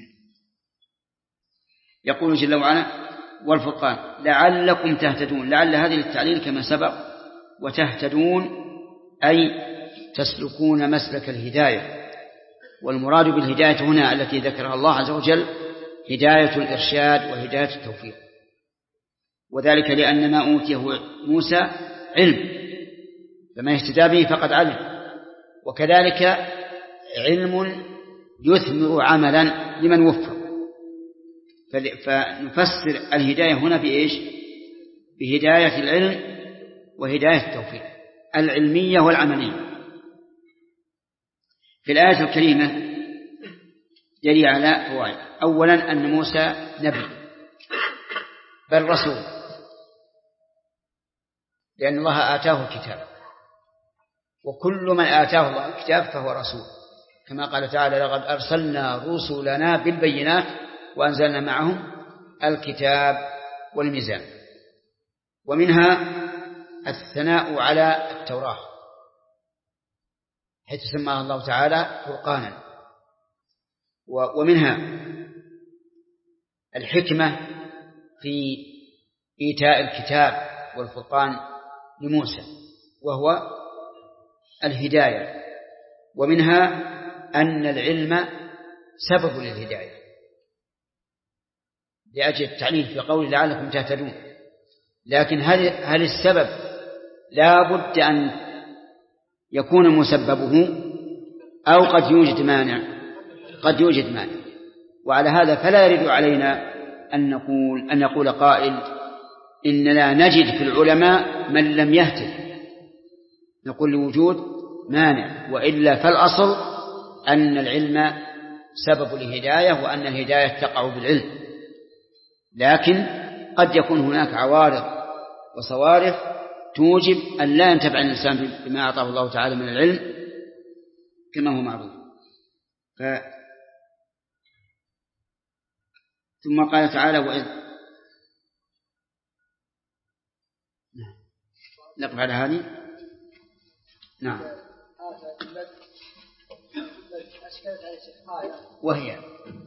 يقول جل وعلا والفرقان لعلكم تهتدون. لعل هذه للتعليل كما سبق، وتهتدون أي تسلكون مسلك الهداية. والمراد بالهداية هنا التي ذكرها الله عز وجل هداية الإرشاد وهداية التوفيق، وذلك لأن ما أوتيه موسى علم، فما يهتدى به فقد علم، وكذلك علم يثمر عملا لمن وفق. فنفسر الهداية هنا بإيش؟ بهداية العلم وهداية التوفيق العلمية والعملية. في الآية الكريمة يلي على فوائد. أولا أن موسى نبي بل رسول، لأن الله آتاه الكتاب، وكل من آتاه الله الكتاب فهو رسول، كما قال تعالى: لقد أرسلنا رسلنا بالبينات وأنزلنا معهم الكتاب والميزان. ومنها الثناء على التوراة، حيث سماها الله تعالى فرقانا. ومنها الحكمة في إيتاء الكتاب والفرقان لموسى، وهو الهداية. ومنها أن العلم سبب للهداية، لأجل التعليل في قول لعلكم تهتدون. لكن هل السبب لا بد أن يكون مسببه، أو قد يوجد مانع؟ قد يوجد مانع. وعلى هذا فلا يرد علينا أن يقول قائل إننا نجد في العلماء من لم يهتد، نقول لوجود مانع، وإلا فالأصل أن العلم سبب الهداية، وأن الهداية تقع بالعلم. لكن قد يكون هناك عوارض وصوارف توجب أن لا ينتفع الإنسان بما أعطاه الله تعالى من العلم كما هو معروف. ثم قال تعالى: وإذ نقف على هذه. نعم. وهي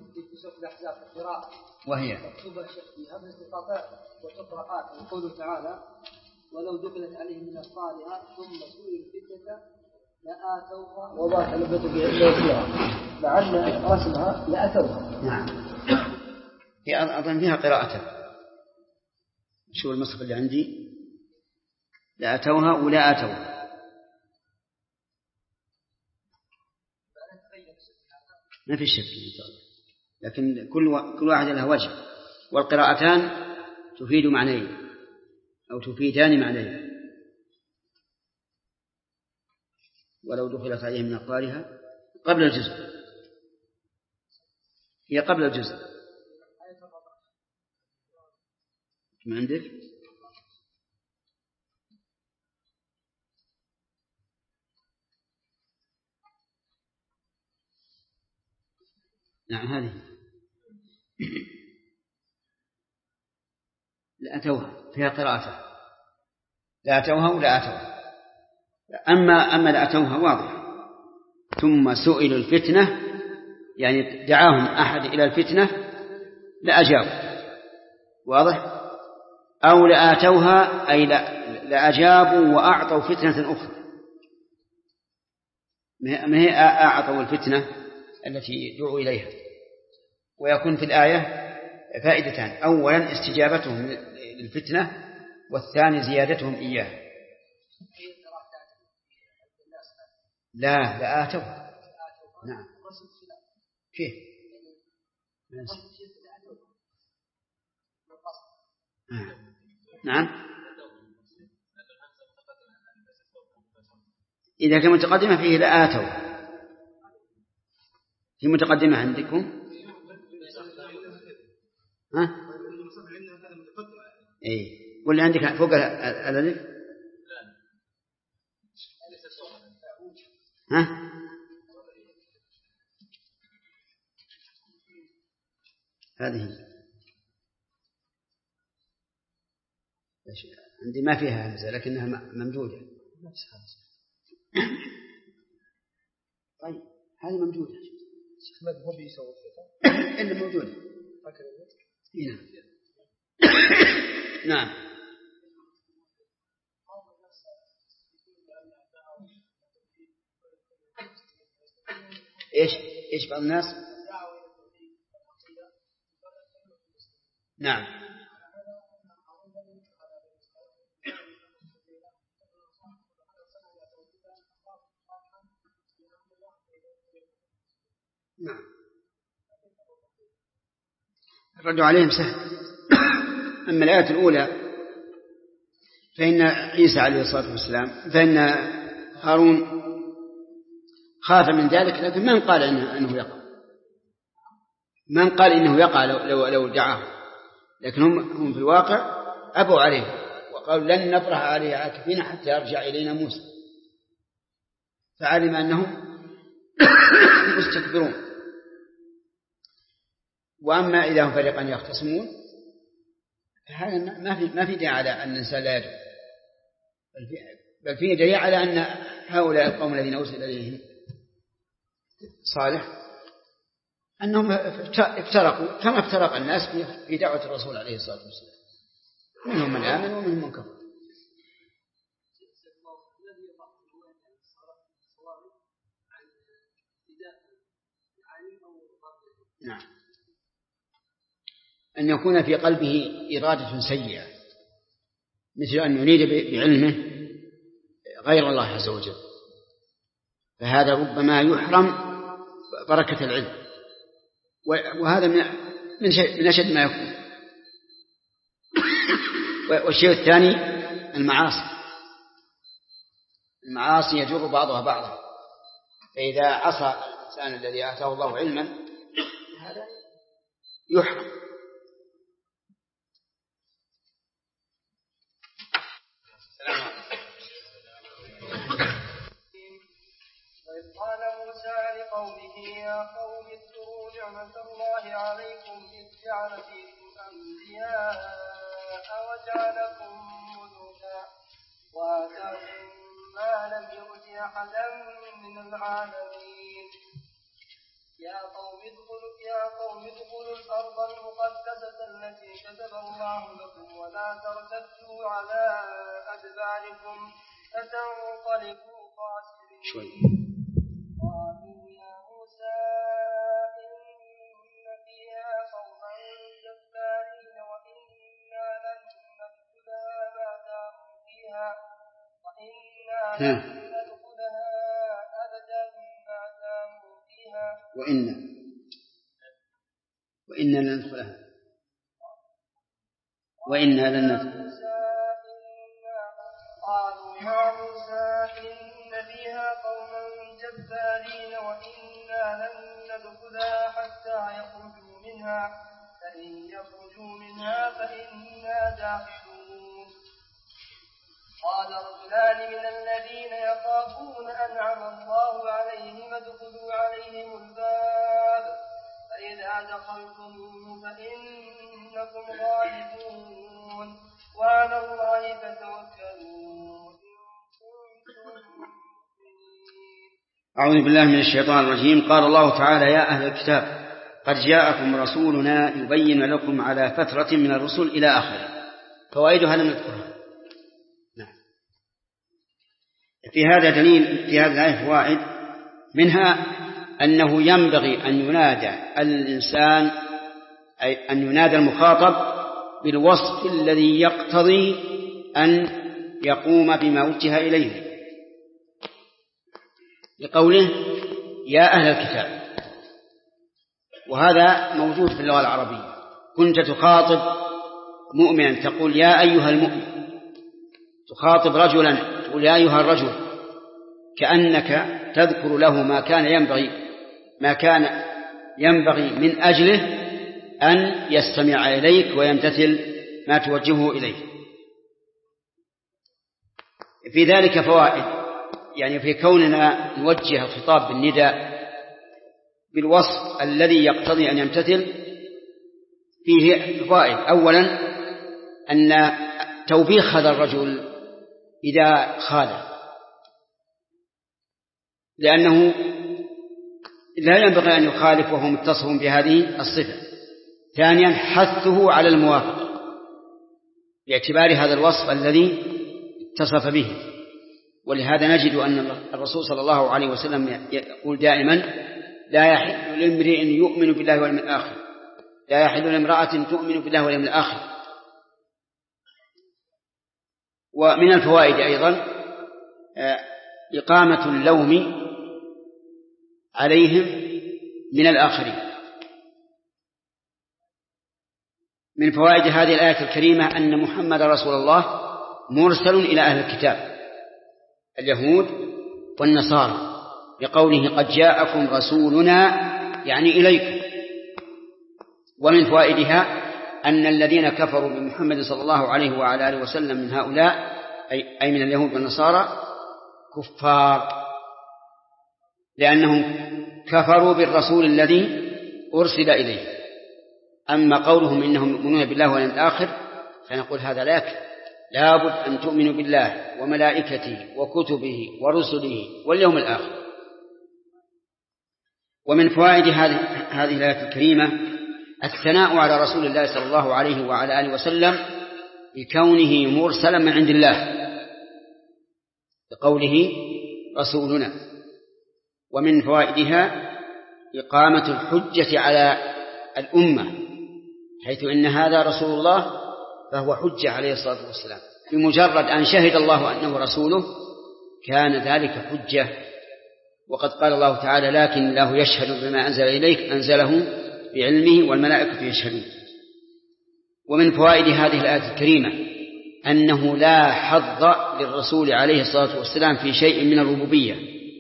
مكتوبة فيها بالاستطاعة وتقرأ وقوله تعالى: ولو دخلت عليهم من أقطارها ثم سئلوا الفتنة لآتوها وما تلبثوا بها لعل رسمها لأتوها. نعم. هي أظن فيها قراءة. شو المصحف اللي عندي؟ لأتوها ولا أتوها. ما في شك، لكن كل واحد له وجه، والقراءتان تفيد معنيين أو تفيدان معنيين. ولو دخلت عليهم من أقطارها قبل الجزء، هي قبل الجزء. ما عندك؟ نعم هذه لأتوها فيها قراءة، لأتوها ولا أتوها. أما لأتوها واضح. ثم سئلوا الفتنة، يعني دعاهم أحد إلى الفتنة لأجابوا، واضح. أو لآتوها أي لأجابوا وأعطوا فتنة أخرى. ما هي أعطوا الفتنة التي دعوا إليها. ويكون في الآية فائدتان: أولا استجابتهم للفتنة، والثاني زيادتهم إياها. لا آتوا. نعم. كيف؟ نعم. إذا كان متقدمة فيه لآتوا. في متقدمة عندكم؟ ها؟ إيه. واللي عندك فوق الألف؟ ها؟ هذه عندي ما فيها همزة لكنها ممدودة. طيب هذه ممدودة. شيخ مد هو بيسوي إلا موجودة. هنا. نعم. إيش بعض الناس؟ نعم. نعم. الرد عليهم سهل. أما الآية الأولى فإن عيسى عليه الصلاة والسلام، فإن هارون خاف من ذلك، لكن من قال أنه يقع. من قال إنه يقع لو دعاه، لكن هم في الواقع أبوا عليه وقالوا لن نبرح عليه عاكفين حتى يرجع إلينا موسى، فعلم أنهم مستكبرون. وأما إذا هم فريقان يختصمون هذا ما في داعي على أن الإنسان لا يدعو، بل فيه دليل على أن هؤلاء القوم الذين أرسل إليهم صالح أنهم افترقوا كما افترق الناس في دعوة الرسول عليه الصلاة والسلام، منهم من آمن ومنهم من كفر. نعم، أن يكون في قلبه إرادة سيئة، مثل أن يريد بعلمه غير الله عز وجل، فهذا ربما يحرم بركة العلم، وهذا من أشد ما يكون. والشيء الثاني المعاصي يجر بعضها بعضا، فإذا عصى الإنسان الذي آتاه الله علما هذا يحرم. قال موسى لقومه يا قوم اذكروا نعمة الله عليكم إذ جعل فيكم أنبياء وجعلكم ملوكا وآتاكم ما لم يؤت أحدا من العالمين يا قوم ادخلوا الأرض المقدسة التي كتب الله لكم ولا ترتدوا على أدباركم فتنقلبوا خاسرين. قالوا يا موسى إن فيها قوما جبارين وإنا لن ندخلها ما داموا فيها أبدا ما داموا فيها وإنا لن ندخلها قالوا يا موسى إن فيها قوما جبارين وإنا لن ندخلها حتى يخرجوا منها فإن يخرجوا منها فإنا داخلون. قال رجلان من الذين يخافون أنعم الله عليهم ادخلوا عليهم الباب فإذا دخلتموه فإنكم غالبون وعلى الله فتوكلوا إن كنتم مؤمنين. أعوذ بالله من الشيطان الرجيم. قال الله تعالى يا أهل الكتاب قد جاءكم رسولنا يبين لكم على فترة من الرسل إلى آخره. فوائدها لم نذكرها. في هذا دليل، في هذه الآية فوائد، منها أنه ينبغي أن ينادى الإنسان أي أن ينادى المخاطب بالوصف الذي يقتضي أن يقوم بما وجه إليه، لقوله يا أهل الكتاب، وهذا موجود في اللغة العربية. كنت تخاطب مؤمنا تقول يا أيها المؤمن، تخاطب رجلا تقول يا أيها الرجل، كأنك تذكر له ما كان ينبغي من أجله أن يستمع إليك ويمتثل ما توجهه إليه. في ذلك فوائد، يعني في كوننا نوجه الخطاب بالنداء بالوصف الذي يقتضي أن يمتثل فيه فوائد. أولا أن توبيخ هذا الرجل إذا خالف، لأنه لا ينبغي أن يخالف وهو متصف بهذه الصفة. ثانيا حثه على الموافقة باعتبار هذا الوصف الذي اتصف به. ولهذا نجد أن الرسول صلى الله عليه وسلم يقول دائما لا يحل لامرئ يؤمن بالله واليوم الآخر، لا يحل لامرأة تؤمن بالله واليوم الآخر. ومن الفوائد أيضا إقامة اللوم عليهم من الآخرين. من فوائد هذه الآية الكريمة أن محمد رسول الله مرسل إلى أهل الكتاب اليهود والنصارى، بقوله قد جاءكم رسولنا يعني إليكم، ومن فوائدها أن الذين كفروا بمحمد صلى الله عليه وعلى آله وسلم من هؤلاء أي من اليهود والنصارى كفار، لأنهم كفروا بالرسول الذي أرسل إليه. أما قولهم إنهم يؤمنون بالله واليوم الآخر فنقول هذا لا يكفي، لابد أن تؤمنوا بالله وملائكته وكتبه ورسله واليوم الآخر. ومن فوائد هذه الآية الكريمة الثناء على رسول الله صلى الله عليه وعلى آله وسلم بكونه مرسلا من عند الله بقوله رسولنا. ومن فوائدها إقامة الحجة على الأمة، حيث إن هذا رسول الله فهو حجة عليه الصلاة والسلام، بمجرد أن شهد الله أنه رسوله كان ذلك حجة. وقد قال الله تعالى لكن الله يشهد بما أنزل إليك أنزله بعلمه والملائكة يشهدون. ومن فوائد هذه الآية الكريمة أنه لا حظ للرسول عليه الصلاة والسلام في شيء من الربوبية.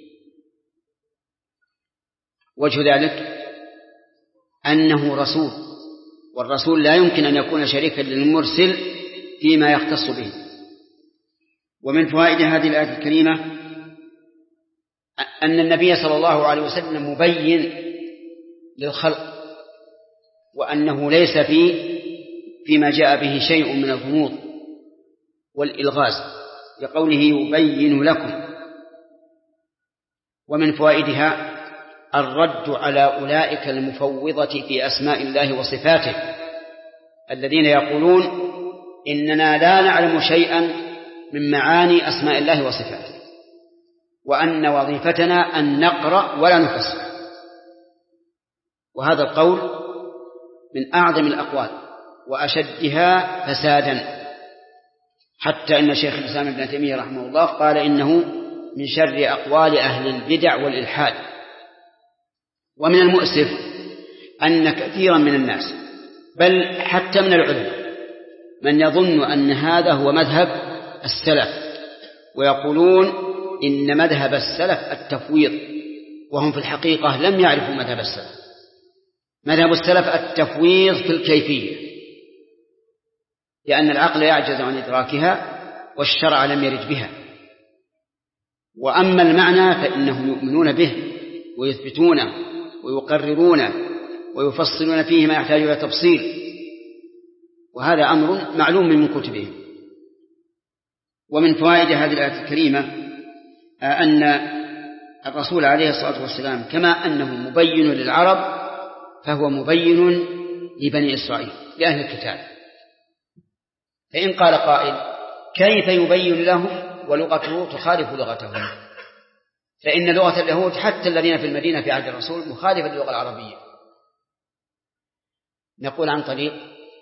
وجه ذلك أنه رسول، والرسول لا يمكن أن يكون شريكا للمرسل فيما يختص به. ومن فوائد هذه الآية الكريمة أن النبي صلى الله عليه وسلم مبين للخلق، وأنه ليس فيما جاء به شيء من الغموض والإلغاز لقوله يبين لكم. ومن فوائدها الرد على أولئك المفوضة في أسماء الله وصفاته الذين يقولون إننا لا نعلم شيئا من معاني أسماء الله وصفاته، وأن وظيفتنا أن نقرأ ولا نفسر. وهذا القول من أعظم الأقوال وأشدها فسادا، حتى إن شيخ الإسلام ابن تيمية رحمه الله قال إنه من شر أقوال أهل البدع والإلحاد. ومن المؤسف أن كثيرا من الناس بل حتى من العلماء من يظن أن هذا هو مذهب السلف، ويقولون إن مذهب السلف التفويض، وهم في الحقيقة لم يعرفوا مذهب السلف. مذهب السلف التفويض في الكيفية، لأن العقل يعجز عن إدراكها والشرع لم يرد بها. وأما المعنى فإنهم يؤمنون به ويثبتونه ويقررونه ويفصلون فيه ما يحتاج إلى تفصيل، وهذا أمر معلوم من كتبهم. ومن فوائد هذه الآية الكريمة أن الرسول عليه الصلاة والسلام كما أنه مبين للعرب فهو مبين لبني إسرائيل لأهل الكتاب. فإن قال قائل كيف يبين لهم ولغته تخالف لغتهم؟ فإن لغة اليهود حتى الذين في المدينة في عهد الرسول مخالفة للغة العربية. نقول عن طريق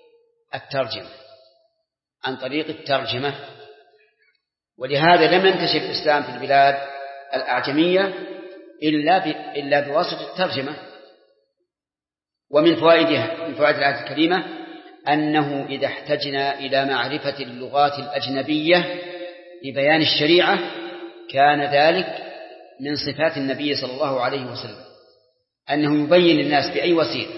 الترجمة، ولهذا لم ينتشر الإسلام في البلاد الأعجمية إلا بواسطة الترجمة. ومن فوائد الآية الكريمة أنه إذا احتجنا إلى معرفة اللغات الأجنبية لبيان الشريعة كان ذلك من صفات النبي صلى الله عليه وسلم، أنه يبين للناس بأي وسيلة.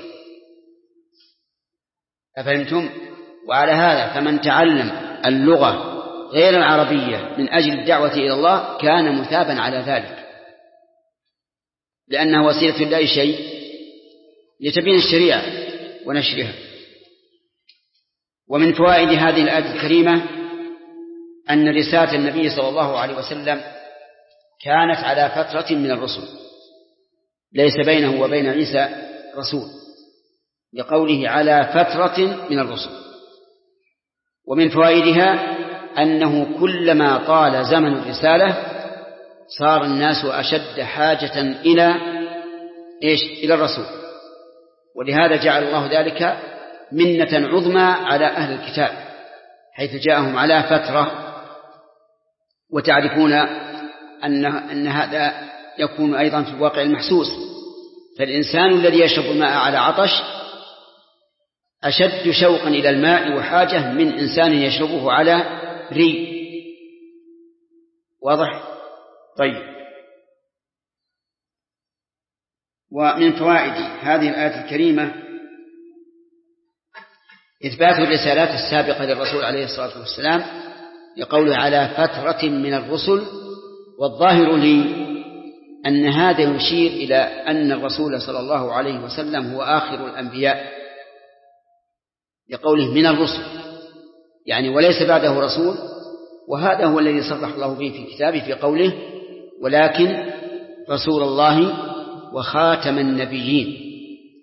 أفهمتم؟ وعلى هذا فمن تعلم اللغة غير العربية من أجل الدعوة إلى الله كان مثابا على ذلك، لأنها وسيلة لا شيء لتبين الشريعة ونشرها. ومن فوائد هذه الآية الكريمة أن رسالة النبي صلى الله عليه وسلم كانت على فترة من الرسل، ليس بينه وبين عيسى رسول، لقوله على فترة من الرسل. ومن فوائدها أنه كلما طال زمن الرسالة صار الناس أشد حاجة إلى الرسول، ولهذا جعل الله ذلك منة عظمى على أهل الكتاب حيث جاءهم على فترة. وتعرفون أن هذا يكون أيضا في الواقع المحسوس، فالإنسان الذي يشرب الماء على عطش أشد شوقا إلى الماء وحاجة من إنسان يشربه على ري. واضح؟ طيب. ومن فوائد هذه الآية الكريمة إثبات الرسالات السابقة للرسول عليه الصلاة والسلام لقوله على فترة من الرسل، والظاهر لي أن هذا يشير إلى أن الرسول صلى الله عليه وسلم هو آخر الأنبياء لقوله من الرسل، يعني وليس بعده رسول. وهذا هو الذي صرح الله به في كتابه في قوله ولكن رسول الله وخاتم النبيين.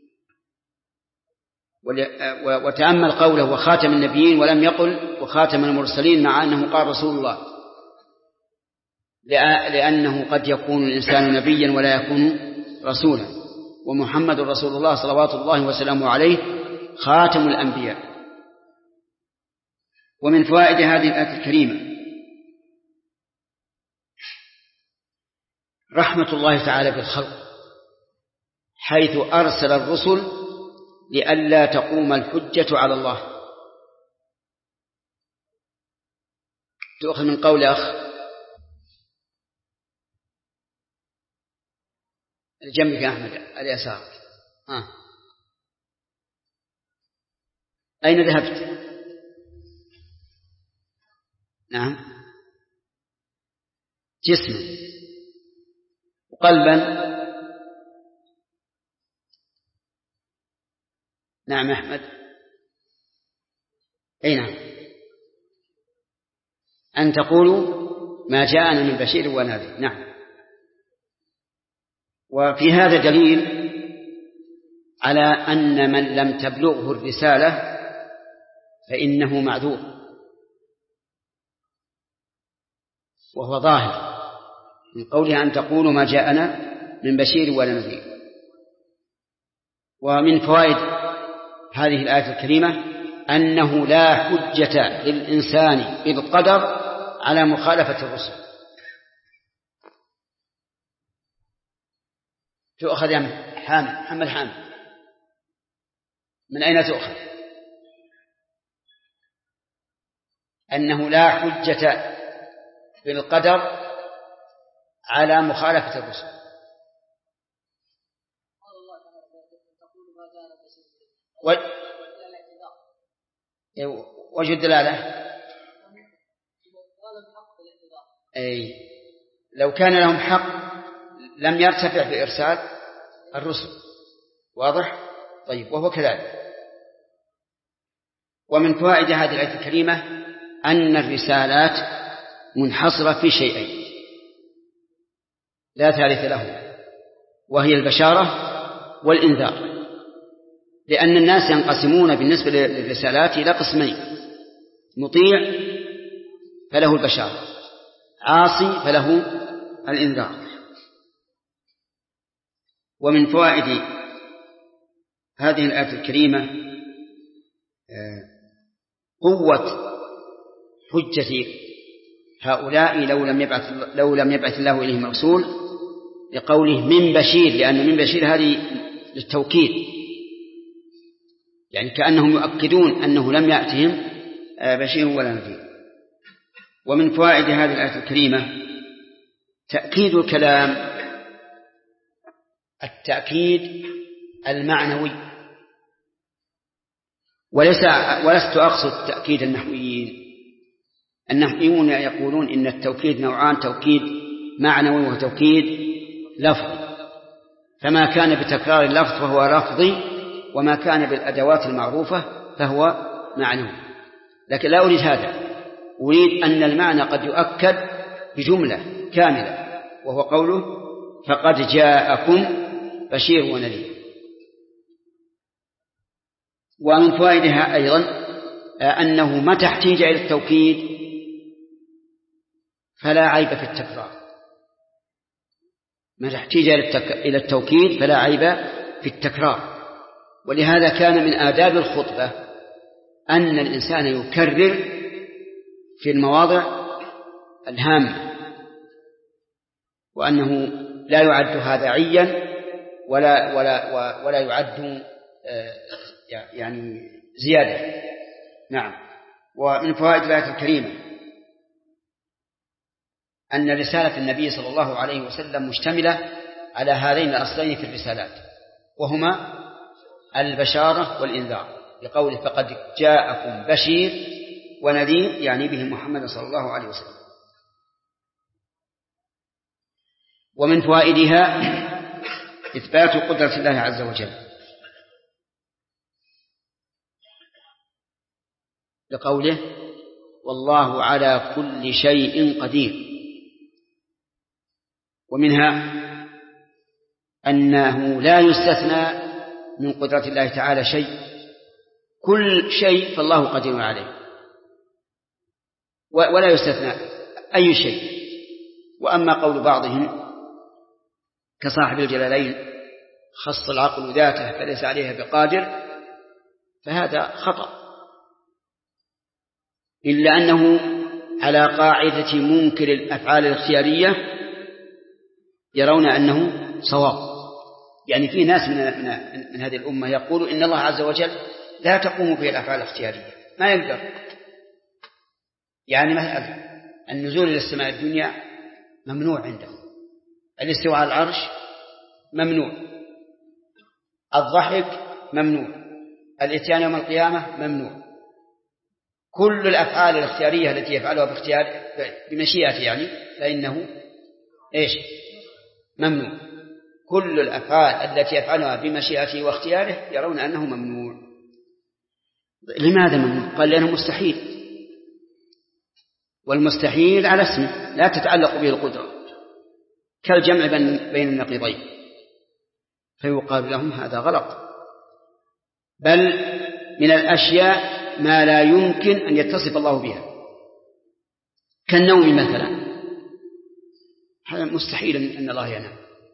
وتأمل قوله وخاتم النبيين ولم يقل وخاتم المرسلين، مع أنه قال رسول الله، لأنه قد يكون الإنسان نبيا ولا يكون رسولا، ومحمد رسول الله صلوات الله وسلامه عليه خاتم الأنبياء. ومن فوائد هذه الآية الكريمة رحمة الله تعالى بالخلق، حيث أرسل الرسل لئلا تقوم الحجة على الله. تؤخذ من قول أخ جنبك يا أحمد اليسار. أين ذهبت؟ نعم، جسما وقلبا. نعم أحمد، أي نعم، أن تقولوا ما جاءنا من بشير ونذير. نعم. وفي هذا دليل على أن من لم تبلغه الرسالة فإنه معذور، وهو ظاهر من قولها أن تقولوا ما جاءنا من بشير ولا نذير. ومن فوائد هذه الآية الكريمة أنه لا حجة للإنسان بالقدر على مخالفة الرسل. تؤخذ يا محمد حامد، من أين تؤخذ؟ أنه لا حجة بالقدر على مخالفة الرسل. وجه الدلالة أي لو كان لهم حق لم يرتفع بإرسال الرسل. واضح؟ طيب، وهو كذلك. ومن فوائد هذه الآية الكريمة أن الرسالات منحصرة في شيئين لا ثالث له، وهي البشارة والإنذار، لأن الناس ينقسمون بالنسبة للرسالات إلى قسمين: مطيع فله البشارة، عاصي فله الإنذار. ومن فوائد هذه الآية الكريمة قوة حجة هؤلاء لو لم يبعث الله إليهم رسول، لقوله من بشير، لأن من بشير هذه للتوكيد، يعني كأنهم يؤكدون أنه لم يأتهم بشير ولا نذير. ومن فوائد هذه الآية الكريمة تأكيد الكلام، التأكيد المعنوي، ولست أقصد تأكيد النحويين. النحويون يقولون إن التوكيد نوعان: توكيد معنوي وتوكيد لفظي، فما كان بتكرار اللفظ فهو لفظي، وما كان بالأدوات المعروفة فهو معنوي. لكن لا أريد هذا، أريد أن المعنى قد يؤكد بجملة كاملة، وهو قوله فقد جاءكم بشير ونذير. ومن فوائدها أيضا أنه متى احتاج إلى التوكيد فلا عيب في التكرار، متى احتاج إلى التوكيد فلا عيب في التكرار. ولهذا كان من آداب الخطبة أن الإنسان يكرر في المواضع الهامة، وأنه لا يعد هذا عيا ولا يعد يعني زيادة. نعم. ومن فوائد الآية الكريمة أن رسالة النبي صلى الله عليه وسلم مشتملة على هذين الأصلين في الرسالات، وهما البشارة والإنذار. بقوله فقد جاءكم بشير ونذير، يعني به محمد صلى الله عليه وسلم. ومن فوائدها إثبات قدرة الله عز وجل، لقوله والله على كل شيء قدير. ومنها أنه لا يستثنى من قدرة الله تعالى شيء، كل شيء فالله قدير عليه، ولا يستثنى أي شيء. وأما قول بعضهم كصاحب الجلالين خص العقل ذاته فليس عليها بقادر، فهذا خطأ، إلا أنه على قاعدة منكر الأفعال الاختيارية يرون أنه صواب. يعني في ناس من هذه الأمة يقول إن الله عز وجل لا تقوم به الأفعال الاختيارية، ما يقدر. يعني مثلا النزول إلى السماء الدنيا ممنوع عنده، الاستواء على العرش ممنوع، الضحك ممنوع، الاتيان يوم القيامة ممنوع. كل الأفعال الاختيارية التي يفعلها باختيار بمشيئته يعني فإنه إيش؟ ممنوع. كل الأفعال التي يفعلها بمشيئته واختياره يرون أنه ممنوع. لماذا ممنوع؟ قال لأنه مستحيل، والمستحيل على اسمه لا تتعلق به القدرة، كالجمع بين النقيضين. فيقال لهم هذا غلط، بل من الأشياء ما لا يمكن أن يتصف الله بها، كالنوم مثلا، هذا مستحيل أن الله ينام،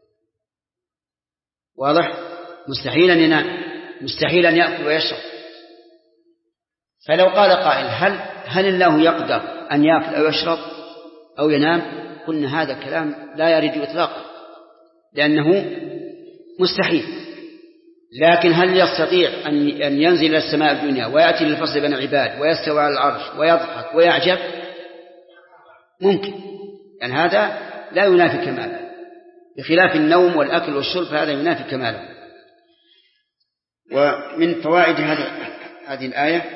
واضح؟ مستحيل أن ينام، مستحيل أن يأكل ويشرب. فلو قال قائل هل الله يقدر أن يأكل أو يشرب أو ينام؟ قلنا هذا الكلام لا يرد إطلاقا، لأنه مستحيل. لكن هل يستطيع أن ينزل إلى السماء الدنيا ويأتي للفصل بين العباد ويستوى على العرش ويضحك ويعجب؟ ممكن، يعني هذا لا ينافي كماله، بخلاف النوم والأكل والشرب فهذا ينافي كماله. ومن فوائد هذه الآية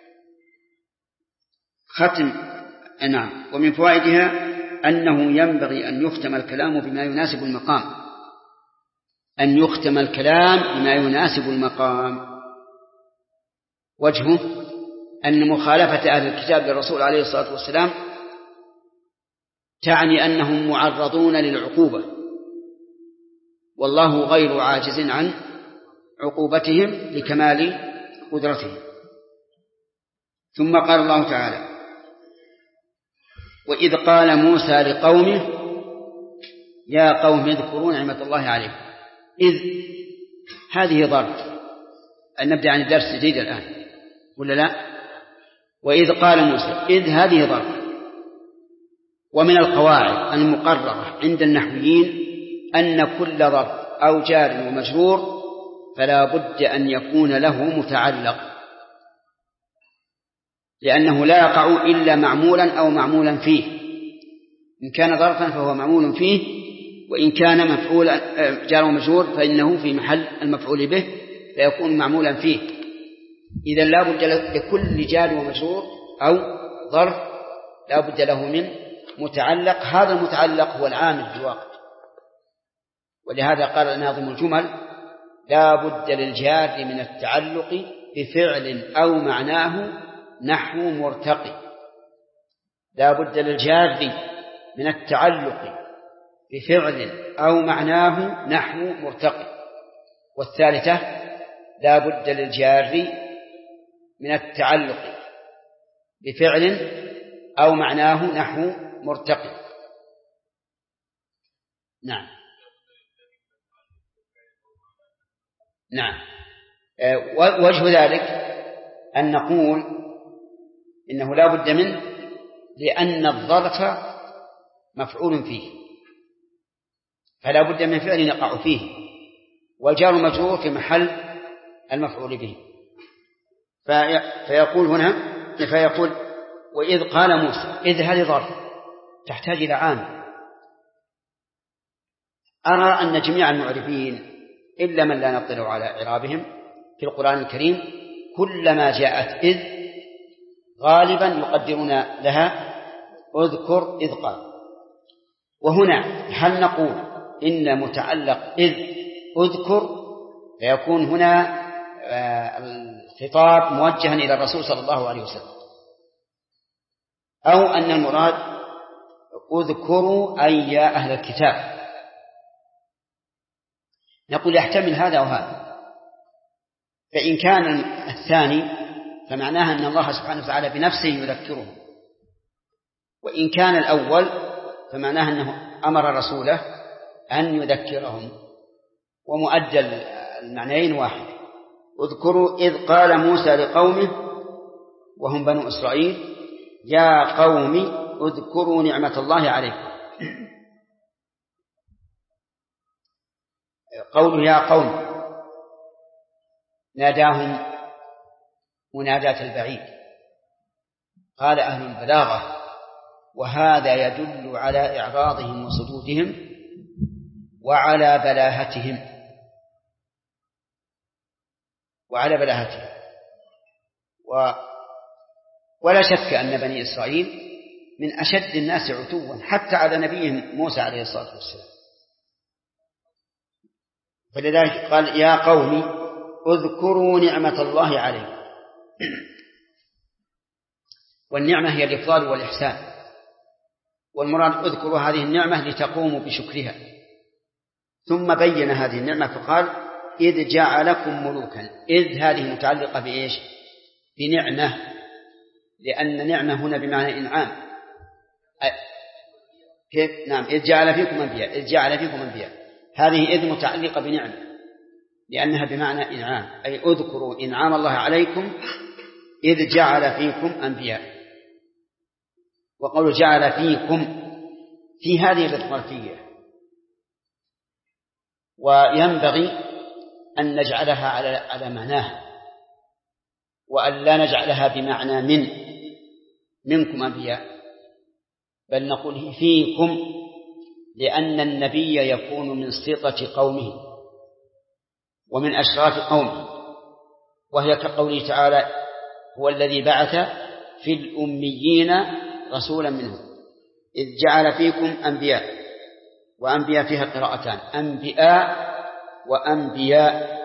ومن فوائدها أنه ينبغي أن يختم الكلام بما يناسب المقام، أن يختم الكلام بما يناسب المقام. وجهه أن مخالفة أهل الكتاب للرسول عليه الصلاة والسلام تعني أنهم معرضون للعقوبة، والله غير عاجز عن عقوبتهم لكمال قدرته. ثم قال الله تعالى وإذ قال موسى لقومه يا قوم اذكروا نعمة الله عليكم. إذ هذه ظرف، أن نبدأ عن الدرس جديد الآن ولا لا؟ وإذ قال موسى، إذ هذه ظرف. ومن القواعد المقررة عند النحويين أن كل ظرف أو جار ومجرور فلا بد أن يكون له متعلق، لأنه لا يقع إلا معمولا أو معمولا فيه. إن كان ظرفا فهو معمول فيه، وإن كان مفعولا جار ومجرور فإنه في محل المفعول به فيكون معمولا فيه. إذن لا بد لكل جار ومجرور أو ظرف لا بد له من متعلق، هذا المتعلق هو العامل في الواقع. ولهذا قال ناظم الجمل لا بد للجار من التعلق بفعل أو معناه نحو مرتقي. لا بد للجار من التعلق بفعل أو معناه نحو مرتقي. والثالثة لا بد للجار من التعلق بفعل أو معناه نحو مرتقي. نعم وجه ذلك أن نقول إنه لا بد منه لأن الظرف مفعول فيه، فلا بد من فعل يقع فيه، والجار مجرور في محل المفعول به. فيقول هنا وإذ قال موسى، إذ هذه ظرف تحتاج إلى عامل. أرى أن جميع المعربين إلا من لا نطلع على إعرابهم في القرآن الكريم كلما جاءت إذ غالبا يقدرون لها اذكر إذ قال. وهنا هل نقول إن متعلق إذ أذكر فيكون هنا الخطاب موجها إلى الرسول صلى الله عليه وسلم، أو أن المراد اذكروا أي يا أهل الكتاب؟ نقول يحتمل هذا وهذا. فإن كان الثاني فمعناها أن الله سبحانه وتعالى بنفسه يذكرهم، وإن كان الأول فمعناها أنه أمر رسوله أن يذكرهم، ومؤدى المعنيين واحد. اذكروا إذ قال موسى لقومه وهم بنو إسرائيل يا قوم اذكروا نعمة الله عليكم. قوله يا قوم ناداهم مناداة البعيد. قال أهل البلاغة وهذا يدل على إعراضهم وصدودهم وعلى بلاهتهم ولا شك أن بني إسرائيل من أشد الناس عتوا حتى على نبيهم موسى عليه الصلاة والسلام. فلذلك قال يا قوم اذكروا نعمة الله عليكم. والنعمة هي الإفضال والإحسان، والمراد اذكروا هذه النعمة لتقوموا بشكرها. ثم بين هذه النعمة فقال إذ جعلكم ملوكا. إذ هذه متعلقة بإيش؟ بنعمة، لأن نعمة هنا بمعنى إنعام. كيف؟ نعم إذ جعل فيكم أنبياء. إذ جعل فيكم أنبياء هذه إذ متعلقة بنعمة لأنها بمعنى إنعام، أي اذكروا إنعام الله عليكم إذ جعل فيكم أنبياء. وقول جعل فيكم في هذه الظرفية، وينبغي أن نجعلها على معناها، وأن لا نجعلها بمعنى منكم أنبياء، بل نقول فيكم، لأن النبي يكون من سطة قومه ومن أشراف قومه، وهي كقوله تعالى هو الذي بعث في الأميين رسولا منهم إذ جعل فيكم أنبياء. وأنبياء فيها قراءتان، أنبياء وأنبياء،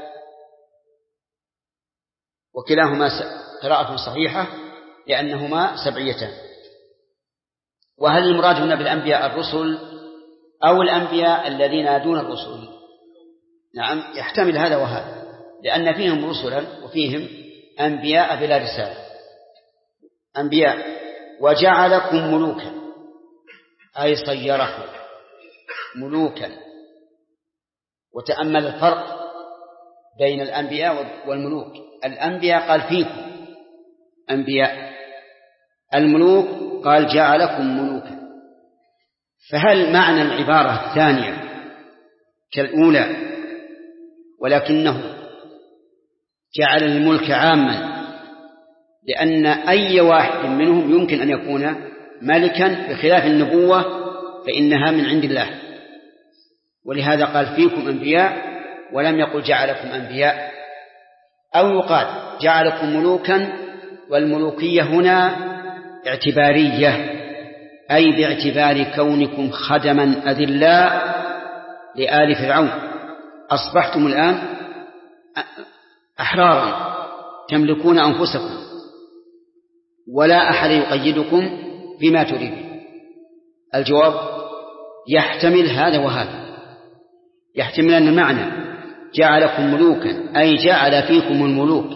وكلاهما قراءة صحيحة لأنهما سبعيتان. وهل المراد هنا بالأنبياء الرسل أو الأنبياء الذين ينادون الرسل؟ نعم يحتمل هذا وهذا، لأن فيهم رسلا وفيهم أنبياء بلا رسالة. أنبياء. وجعلكم ملوكا أي صيركم ملوكا. وتأمل الفرق بين الأنبياء والملوك. الأنبياء قال فيكم أنبياء، الملوك قال جعلكم ملوكا. فهل معنى العبارة الثانية كالأولى ولكنه جعل الملك عاما، لأن أي واحد منهم يمكن أن يكون ملكا، بخلاف النبوة فإنها من عند الله، ولهذا قال فيكم أنبياء ولم يقل جعلكم أنبياء. أو يقال جعلكم ملوكا، والملوكية هنا اعتبارية، أي باعتبار كونكم خدما أذلاء لآل فرعون. أصبحتم الآن أحرارا تملكون أنفسكم ولا أحد يقيدكم بما تريدون. الجواب يحتمل هذا وهذا. يحتمل أن المعنى جعلكم ملوكا أي جعل فيكم الملوك،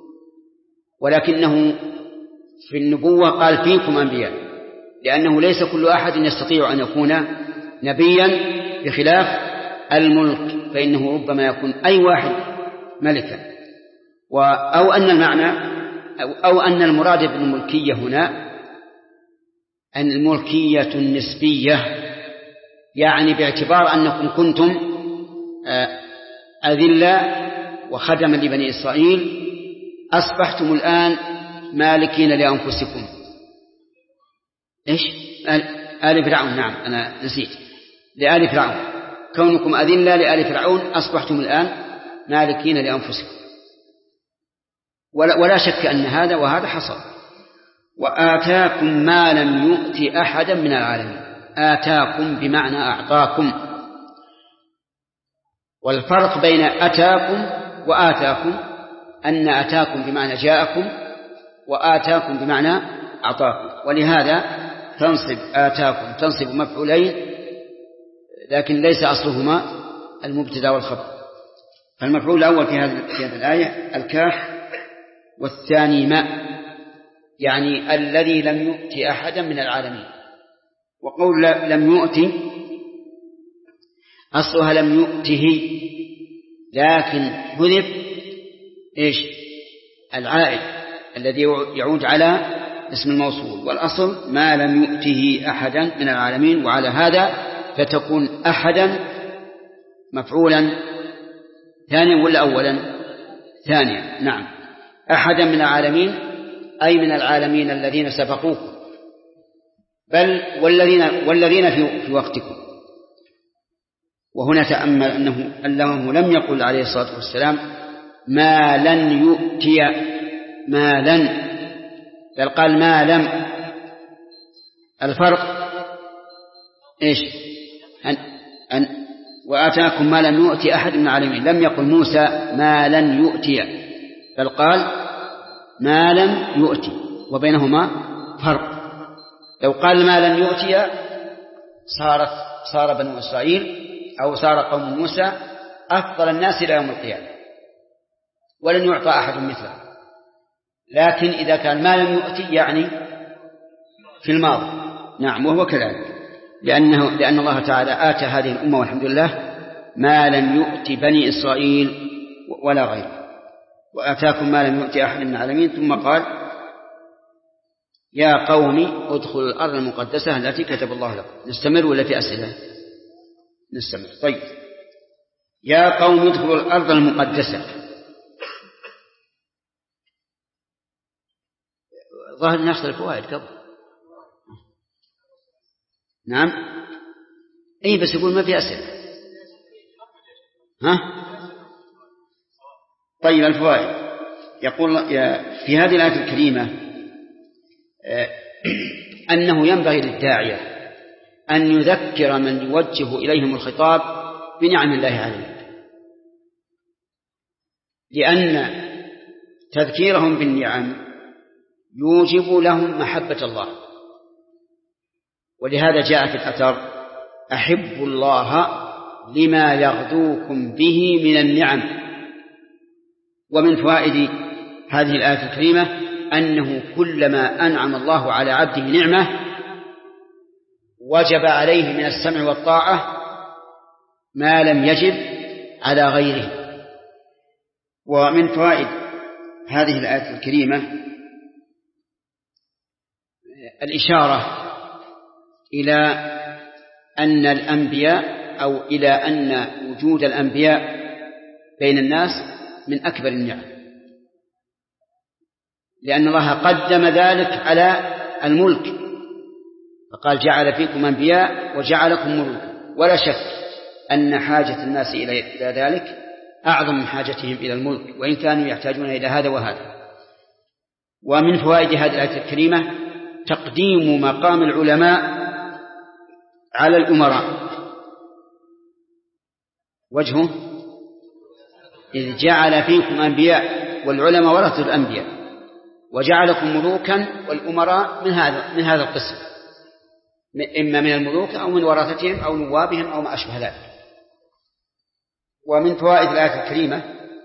ولكنه في النبوة قال فيكم أنبياء، لأنه ليس كل أحد يستطيع أن يكون نبيا، بخلاف الملك فإنه ربما يكون أي واحد ملكا. أو أن المعنى أو أن المراد بالملكية هنا أن الملكية النسبية، يعني باعتبار أنكم كنتم أذلاء وخدما لبني إسرائيل، أصبحتم الآن مالكين لأنفسكم. إيش؟ آل فرعون. نعم أنا نسيت، لآل فرعون. كونكم أذلاء لآل فرعون أصبحتم الآن مالكين لأنفسكم. ولا شك أن هذا وهذا حصل. وآتاكم ما لم يؤت أحدا من العالمين. آتاكم بمعنى أعطاكم، والفرق بين أتاكم وآتاكم أن أتاكم بمعنى جاءكم، وآتاكم بمعنى أعطاكم. ولهذا تنصب آتاكم تنصب مفعولين، لكن ليس أصلهما المبتدأ والخبر. فالمفعول الأول في هذه الآية الكاح، والثاني ما، يعني الذي لم يؤت أحدا من العالمين. وقول لم يؤت أصلها لم يؤته، لكن حذف العائد الذي يعود على اسم الموصول، والأصل ما لم يؤته أحدا من العالمين. وعلى هذا فتكون أحدا مفعولا ثانيا ولا أولا؟ ثانيا. نعم، أحدا من العالمين أي من العالمين الذين سبقوكم، بل والذين في وقتكم. وهنا تأمل أنه لم يقل عليه الصلاة والسلام ما لن يؤتي ما لن، بل قال ما لم. الفرق وآتاكم ما لم يؤتي أحد من العالمين. لم يقل موسى ما لن يؤتي، بل قال ما لم يؤتي، وبينهما فرق. لو قال ما لن يؤتي صار بنو إسرائيل أو صار قوم موسى أفضل الناس إلى يوم القيامة، ولن يعطى أحد مثله. لكن إذا كان ما لم يؤتي يعني في الماضي. نعم، وهو كذلك، لأن الله تعالى آتى هذه الأمة والحمد لله ما لم يؤتي بني إسرائيل ولا غيره. وآتاكم ما لم يؤتي أحد من العالمين. ثم قال يا قوم ادخلوا الأرض المقدسة التي كتب الله لكم. نستمر ولا في أسئلة؟ نستمر. طيب، يا قوم ادخلوا الأرض المقدسة. ظاهر ناخذ الفوائد قبل. نعم، أي بس يقول ما في أسئلة. ها؟ طيب، الفوائد. يقول في هذه الآية الكريمة أنه ينبغي للداعية أن يذكر من يوجه إليهم الخطاب بنعم الله عليهم، لأن تذكيرهم بالنعم يوجب لهم محبة الله. ولهذا جاء في الأثر أحبوا الله لما يغدوكم به من النعم. ومن فوائد هذه الآية الكريمة أنه كلما أنعم الله على عبده نعمة وجب عليه من السمع والطاعة ما لم يجب على غيره. ومن فوائد هذه الآية الكريمة الإشارة إلى أن الأنبياء أو إلى أن وجود الأنبياء بين الناس من أكبر النعم، لأن الله قدم ذلك على الملك، فقال جعل فيكم أنبياء وجعلكم ملوكا. ولا شك أن حاجة الناس إلى ذلك أعظم من حاجتهم إلى الملك، وإن كانوا يحتاجون إلى هذا وهذا. ومن فوائد هذه الآية الكريمة تقديم مقام العلماء على الأمراء. وجهه إذ جعل فيكم أنبياء، والعلماء ورثوا الأنبياء، وجعلكم ملوكا، والأمراء من هذا القسم، إما من الملوك أو من ورثتهم أو نوابهم أو ما أشبه ذلك. ومن فوائد الآية الكريمة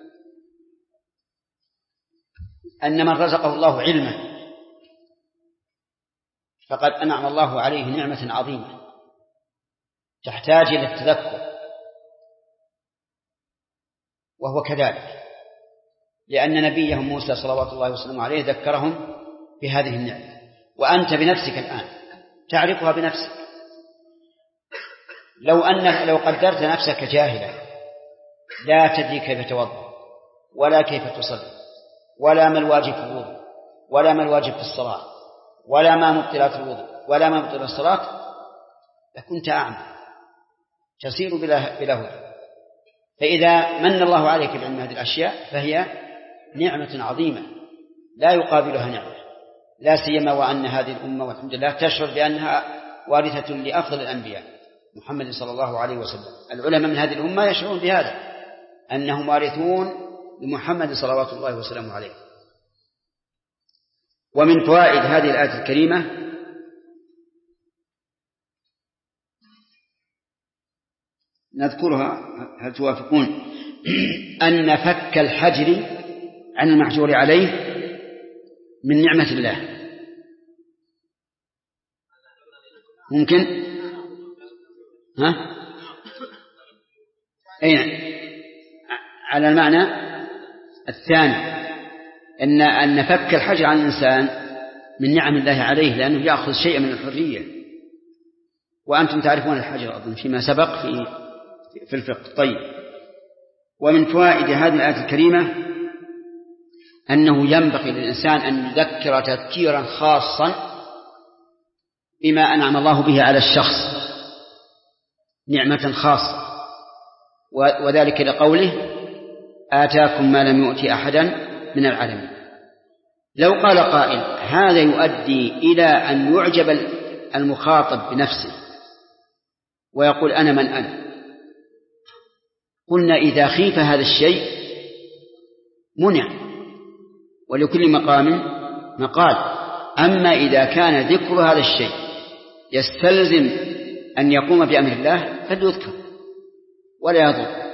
أن من رزقه الله علما فقد أنعم الله عليه نعمة عظيمة تحتاج إلى التذكر، وهو كذلك، لأن نبيهم موسى صلوات الله وسلامه عليه ذكرهم بهذه النعمة. وأنت بنفسك الآن تعرفها بنفسك. لو قدرت نفسك جاهلا لا تدري كيف توضأ ولا كيف تصلي ولا ما الواجب في الوضوء ولا ما الواجب في الصلاة ولا ما مبطلات الوضوء ولا ما مبطلات الصلاة، لكنت أعمى تسير بلا هدى. فإذا من الله عليك بعلم هذه الأشياء فهي نعمة عظيمة لا يقابلها نعمة، لا سيما وأن هذه الأمة والحمد لله تشعر بأنها وارثة لأفضل الأنبياء محمد صلى الله عليه وسلم. العلماء من هذه الأمة يشعرون بهذا، أنهم وارثون لمحمد صلوات الله وسلامه عليه. ومن فوائد هذه الآية الكريمة نذكرها، هل توافقون؟ أن فك الحجر عن المحجور عليه من نعمة الله. ممكن؟ أين؟ على المعنى الثاني، أن فك الحجر عن الإنسان من نعم الله عليه، لأنه يأخذ شيئا من الحرية، وأنتم تعرفون الحجر أظن فيما سبق في الفقه. طيب، ومن فوائد هذه الآية الكريمة أنه ينبغي للإنسان أن يذكر تذكيرا خاصا بما أنعم الله به على الشخص نعمة خاصة، وذلك لقوله آتاكم ما لم يؤت أحدا من العالمين. لو قال قائل هذا يؤدي إلى أن يعجب المخاطب بنفسه ويقول أنا من أنا، قلنا إذا خيف هذا الشيء منع، ولكل مقام مقال. أما إذا كان ذكر هذا الشيء يستلزم أن يقوم بأمر الله فليذكر ولا يضر.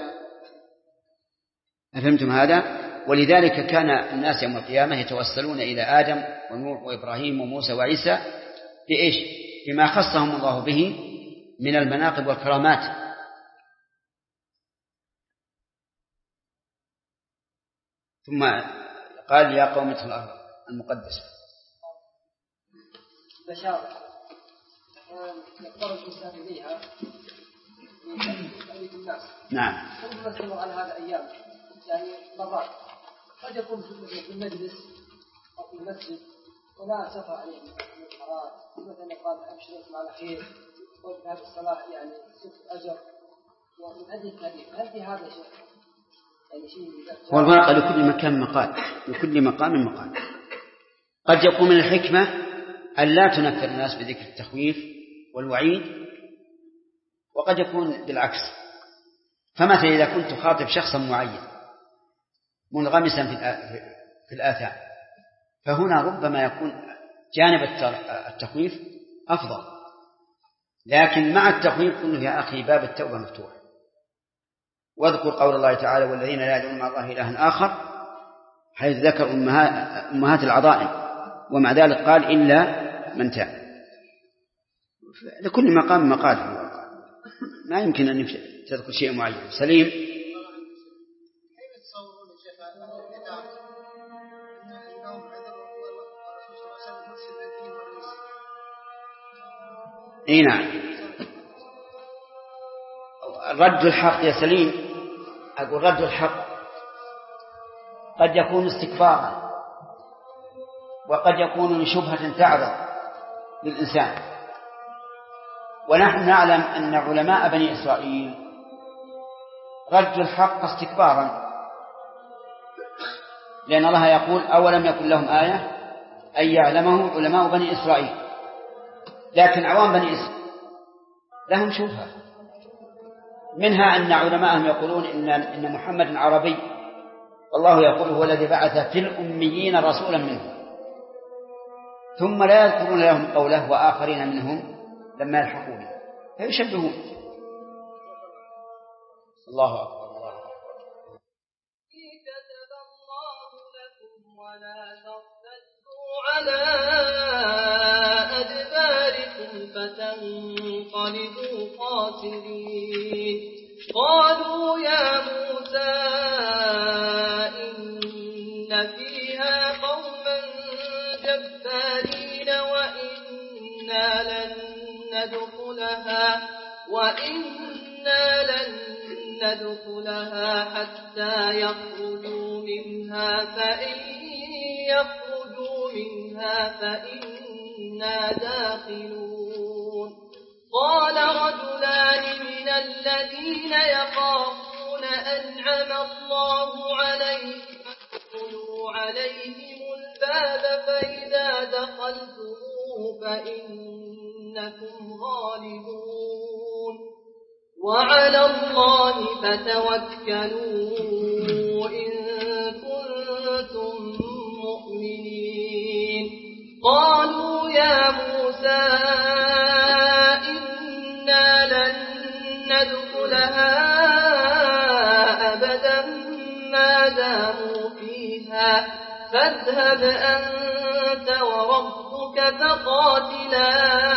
أفهمتم هذا؟ ولذلك كان الناس يوم القيامة يتوسلون إلى آدم ونوح وإبراهيم وموسى وعيسى بإيش؟ بما خصهم الله به من المناقب والكرامات. ثم قال يا قوم ادخلوا الأرض المقدسة. بشارة يضطر الإنسان إليها في الناس. نعم. ثم نستمر على هذا أيام، يعني مرات قد يكون في المجلس أو في المسجد ولا سفر عليه من الحرارة، مثلا قال أبشركم على خير وفي هذه الصلاة يعني 6 أجر ومن هذه الحديث. هل في هذا شيء يعني شيء؟ والواقع لكل مكان مقال، لكل مقام مقال. قد يكون من الحكمة أن لا تنفر الناس بذكر التخويف والوعيد، وقد يكون بالعكس. فمثلا إذا كنت تخاطب شخصا معين منغمسا في الآثام، فهنا ربما يكون جانب التخويف أفضل، لكن مع التخويف كله يا أخي باب التوبة مفتوح. واذكر قول الله تعالى والذين لا يدعون مع الله إلها آخر، حيث ذكر أمهات العظائم، ومع ذلك قال إلا من تاب. لكل مقام مقال، ما يمكن أن تذكر شيء معين. سليم. اي نعم، رد الحق يا سليم، أقول رد الحق قد يكون استكبارا، وقد يكون لشبهة تعرض للإنسان. ونحن نعلم أن علماء بني إسرائيل ردوا الحق استكبارا، لأن الله يقول أولم يكن لهم آية أن يعلمه علماء بني إسرائيل. لكن عوام بني إسرائيل لهم شبهة، منها أن علماءهم يقولون إن محمد عربي، والله يقول هو الذي بعث في الأميين رسولا منهم، ثم لا يذكرون لهم قوله وآخرين منهم لما يلحقون فيشبهون. الله أكبر. الله أكبر. كتب الله لكم ولا ترتدوا على أدباركم فتنقلبوا خاسرين. قالوا يا موسى إن فيها قوما جبارين وإنا لن ندخلها حتى يخرجوا منها فإنا داخلون. قال رجلان من الذين يخافون أنعم الله عليهم ادخلوا عليهم الباب فإذا دخلتموه فإنكم غالبون وعلى الله فتوكلوا إن كنتم مؤمنين قالوا يا موسى إنا لن ندخلها أبدا ما داموا فيها فاذهب أنت وربك فقاتلا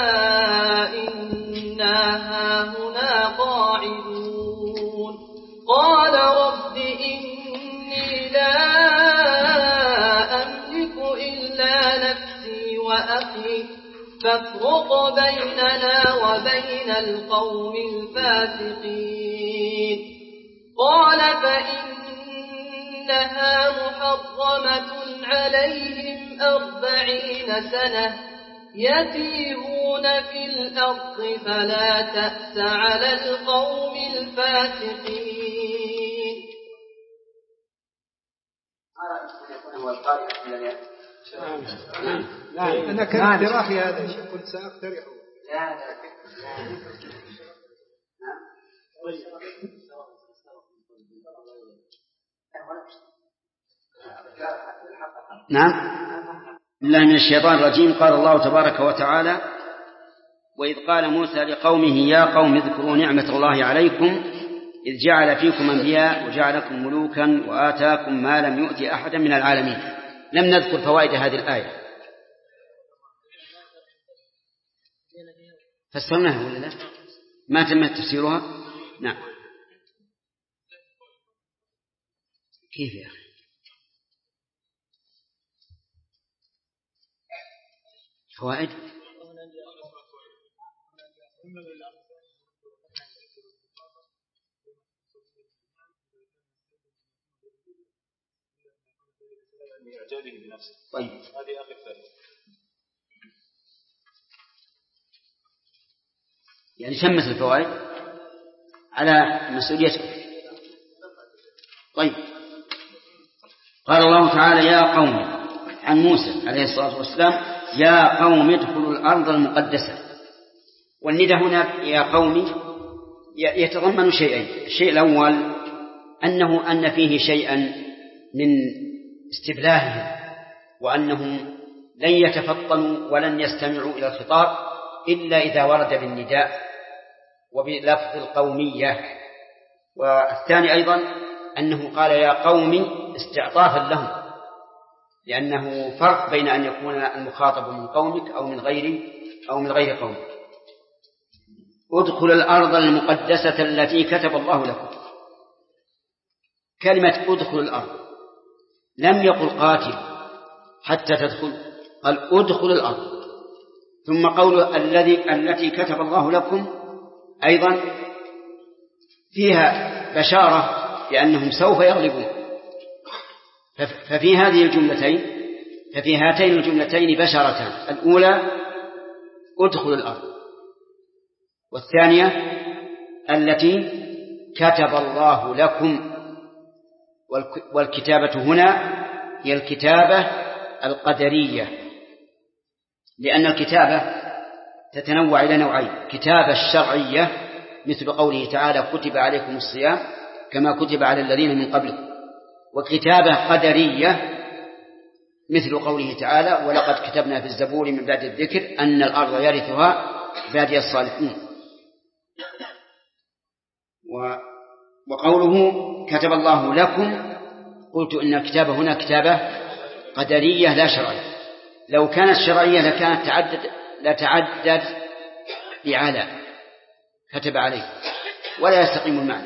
إنا هاهنا قاعدون قال رب إني لا أملك إلا نفسي وأخي فافرق بيننا وبين القوم الفاسقين قال فإنها محرمة عليهم 40 سنة يتيهون في الأرض فلا تأس على القوم الفاسقين. أنا كان اقتراحي هذا الشيء كنت سأقترحه. نعم. بالله من الشيطان الرجيم. قال الله تبارك وتعالى وإذ قال موسى لقومه يا قوم اذكروا نعمة الله عليكم إذ جعل فيكم أنبياء وجعلكم ملوكا وآتاكم ما لم يؤت أحدا من العالمين. لم نذكر فوائد هذه الآية فسرناها ولا لا؟ ما تم تفسيرها؟ نعم. كيف يا أخي؟ فوائد طيب. يعني تمت الفوائد على مسؤوليتكم. طيب. قال الله تعالى يا قوم عن موسى عليه الصلاة والسلام يا قوم ادخلوا الأرض المقدسة. والندى هنا يا قوم يتضمن شيئين. الشيء الأول أن فيه شيئا من استبلاههم وأنهم لن يتفطنوا ولن يستمعوا إلى الخطاب إلا إذا ورد بالنداء وبلفظ القومية. والثاني أيضا أنه قال يا قوم استعطافا لهم لأنه فرق بين أن يكون المخاطب من قومك أو من غير قومك. ادخل الأرض المقدسة التي كتب الله لكم. كلمة ادخل الأرض لم يقل قاتل حتى تدخل، قال ادخل الأرض. ثم قول التي كتب الله لكم أيضا فيها بشارة بأنهم سوف يغلبون. ففي هاتين الجملتين بشارتان. الأولى ادخل الأرض، والثانية التي كتب الله لكم. والكتابة هنا هي الكتابة القدرية، لأن الكتابة تتنوع إلى نوعين: كتابة الشرعية مثل قوله تعالى كتب عليكم الصيام كما كتب على الذين من قبلكم، وكتابة قدرية مثل قوله تعالى ولقد كتبنا في الزبور من بعد الذكر أن الأرض يرثها عبادي الصالحون. وقوله كتب الله لكم قلت إن الكتابة هنا كتابة قدرية لا شرعية. لو كانت شرعية لكانت لتعدد بعلى كتب عليه ولا يستقيم المعنى.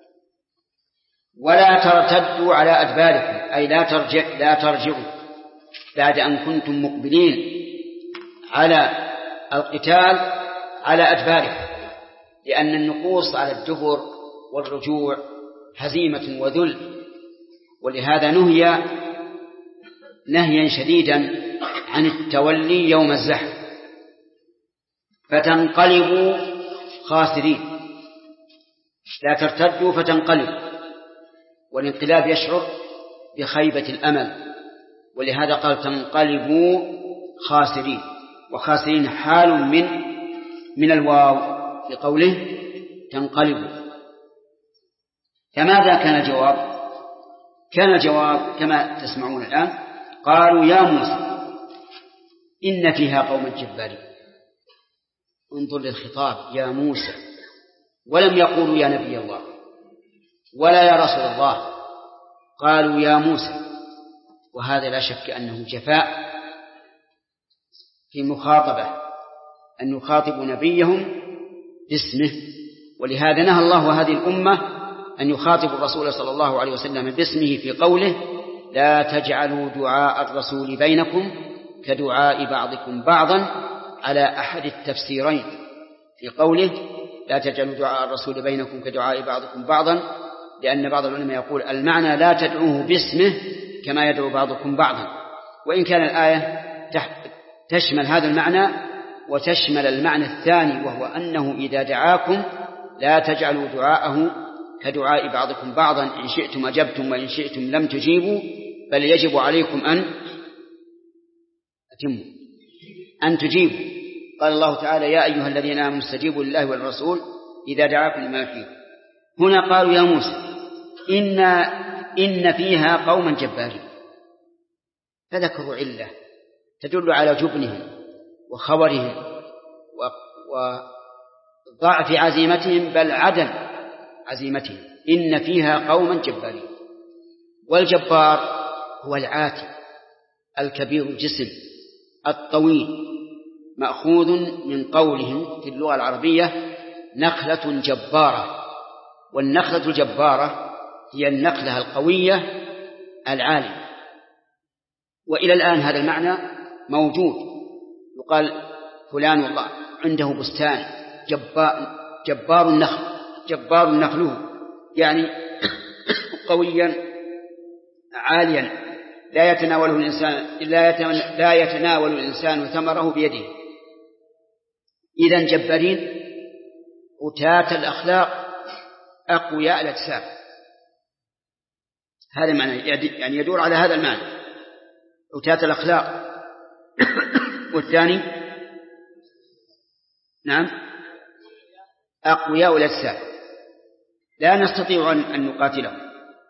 ولا ترتدوا على أدباركم أي لا ترجعوا بعد أن كنتم مقبلين على القتال على أدباركم، لأن النقوص على الدبر والرجوع هزيمة وذل، ولهذا نهي نهيا شديدا عن التولي يوم الزحف فتنقلبوا خاسرين. لا ترتدوا فتنقلبوا، والانقلاب يشعر بخيبة الأمل ولهذا قال تنقلبوا خاسرين، وخاسرين حال من الواو في قوله تنقلبوا. فماذا كان الجواب؟ كان الجواب كما تسمعون الآن، قالوا يا موسى إن فيها قوما جبارين. انظر للخطاب يا موسى، ولم يقولوا يا نبي الله ولا يا رسول الله، قالوا يا موسى. وهذا لا شك أنه جفاء في مخاطبة، أن يخاطبوا نبيهم باسمه. ولهذا نهى الله هذه الأمة أن يخاطب الرسول صلى الله عليه وسلم باسمه في قوله لا تجعلوا دعاء الرسول بينكم كدعاء بعضكم بعضا، على أحد التفسيرين في قوله لا تجعلوا دعاء الرسول بينكم كدعاء بعضكم بعضا، لأن بعض العلماء يقول المعنى لا تدعوه باسمه كما يدعو بعضكم بعضا، وإن كان الآية تشمل هذا المعنى وتشمل المعنى الثاني، وهو أنه إذا دعاكم لا تجعلوا دعاءه كدعاء بعضكم بعضا، إن شئتم أجبتم وإن شئتم لم تجيبوا، بل يجب عليكم أن تجيبوا. قال الله تعالى يا أيها الذين آمنوا استجيبوا لله والرسول إذا دعاكم لما يحييكم. هنا قالوا يا موسى إن فيها قوما جبارين، فذكروا علة تدل على جبنهم وخبرهم وضعف عزيمتهم، بل عدم عزيمتهم. إن فيها قوما جبارين. والجبار هو العاتي الكبير الجسم الطويل، مأخوذ من قولهم في اللغة العربية نخلة جبارة. والنخلة الجبارة هي النخلة القوية العالية. وإلى الآن هذا المعنى موجود، يقال فلان والله عنده بستان جبار النخل، جبار نخله، يعني قويا عاليا لا يتناول الإنسان ثمره بيده. إذن جبارين أتات الأخلاق أقوياء الأجسام، هذا معنى، يعني يدور على هذا المعنى أتات الأخلاق. والثاني نعم أقوياء الأجسام، لا نستطيع أن نقاتلهم،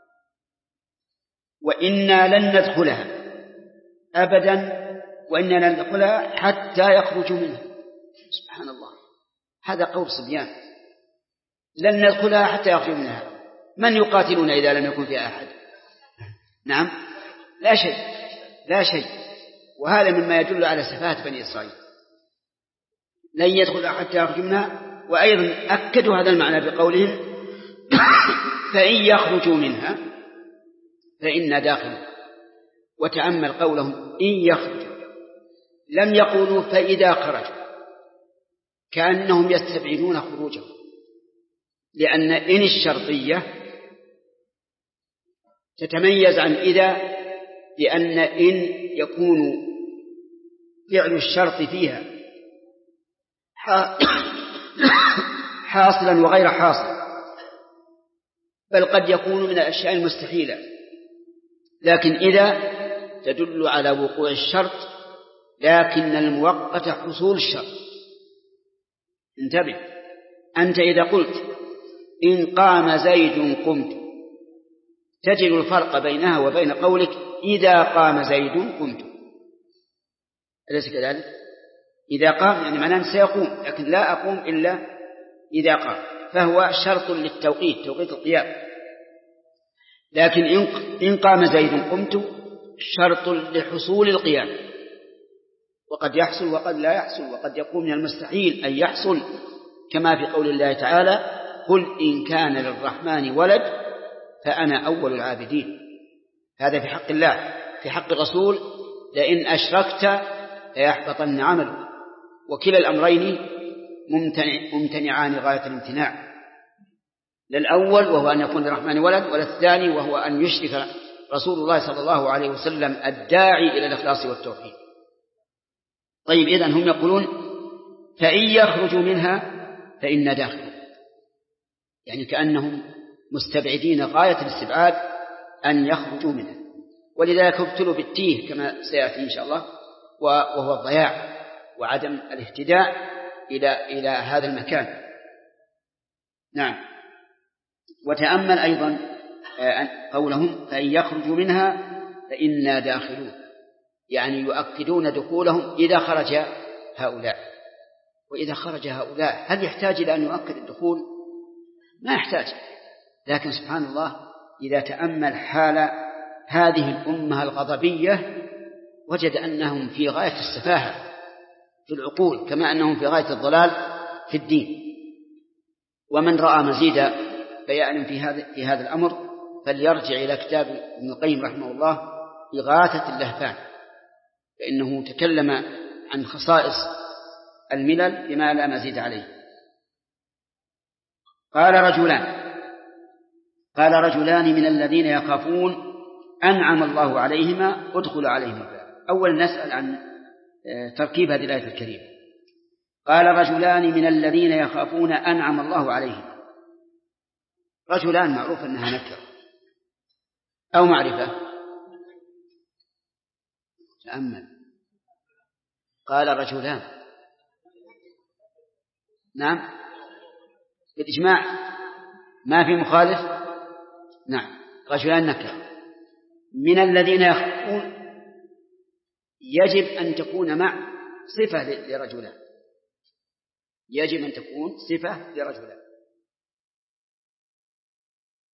وإنا لن ندخلها أبدا، وإنا لن ندخلها حتى يخرجوا منها. سبحان الله، هذا قول صبيان، لن ندخلها حتى يخرجوا منها. من يقاتلون إذا لم يكن فيها أحد؟ نعم لا شيء. وهذا مما يدل على سفاهة بني إسرائيل، لن يدخلها حتى يخرجوا منها. وأيضا أكدوا هذا المعنى بقولهم فإن يخرجوا منها فإنا داخلون. وتأمل قولهم إن يخرجوا، لم يقولوا فإذا خرجوا، كأنهم يستبعدون خروجهم، لأن إن الشرطية تتميز عن إذا، لأن إن يكون فعل الشرط فيها حاصلا وغير حاصل، بل قد يكون من الأشياء المستحيلة. لكن إذا تدل على وقوع الشرط، لكن المؤقت حصول الشرط. انتبه، أنت إذا قلت إن قام زيد قمت، تجد الفرق بينها وبين قولك إذا قام زيد قمت. أليس كذلك؟ إذا قام يعني معناه سيقوم، لكن لا أقوم إلا إذا قام، فهو شرط للتوقيت، توقيت القيام. لكن إن قام زيد قمت شرط لحصول القيام، وقد يحصل وقد لا يحصل، وقد يكون من المستحيل أن يحصل، كما في قول الله تعالى قل إن كان للرحمن ولد فأنا أول العابدين. هذا في حق الله. في حق الرسول لئن أشركت ليحبطن عملك. وكلا الأمرين ممتنعان غاية الامتناع، للأول وهو أن يكون للرحمن ولد، وللثاني وهو أن يشرك رسول الله صلى الله عليه وسلم الداعي إلى الإخلاص والتوحيد. طيب، إذن هم يقولون فإن يخرجوا منها فإنا داخلون، يعني كأنهم مستبعدين غاية الاستبعاد أن يخرجوا منها. ولذلك ابتلوا بالتيه كما سيأتي إن شاء الله، وهو الضياع وعدم الاهتداء إلى هذا المكان. نعم. وتأمل أيضا قولهم فإن يخرجوا منها فإنا داخلون، يعني يؤكدون دخولهم إذا خرج هؤلاء. وإذا خرج هؤلاء هل يحتاج إلى أن يؤكد الدخول؟ ما يحتاج. لكن سبحان الله إذا تأمل حال هذه الأمة الغضبية وجد أنهم في غاية السفاهة في العقول، كما أنهم في غاية الضلال في الدين. ومن رأى مزيد بيان في هذا الأمر فليرجع إلى كتاب ابن القيم رحمه الله إغاثة اللهفان، فإنه تكلم عن خصائص الملل بما لا مزيد عليه. قال رجلان من الذين يخافون أنعم الله عليهما ادخلوا عليهم الباب. أولا نسأل عن تركيب هذه الآية الكريمة. قال رجلان من الذين يخافون أنعم الله عليهما. رجلان معروف أنها نكرة أو معرفة. تأمل. قال رجلان، نعم بالإجماع ما في مخالف. نعم رجلان نكرة. من الذين يخافون يجب أن تكون مع صفة لرجلان، يجب أن تكون صفة لرجلان.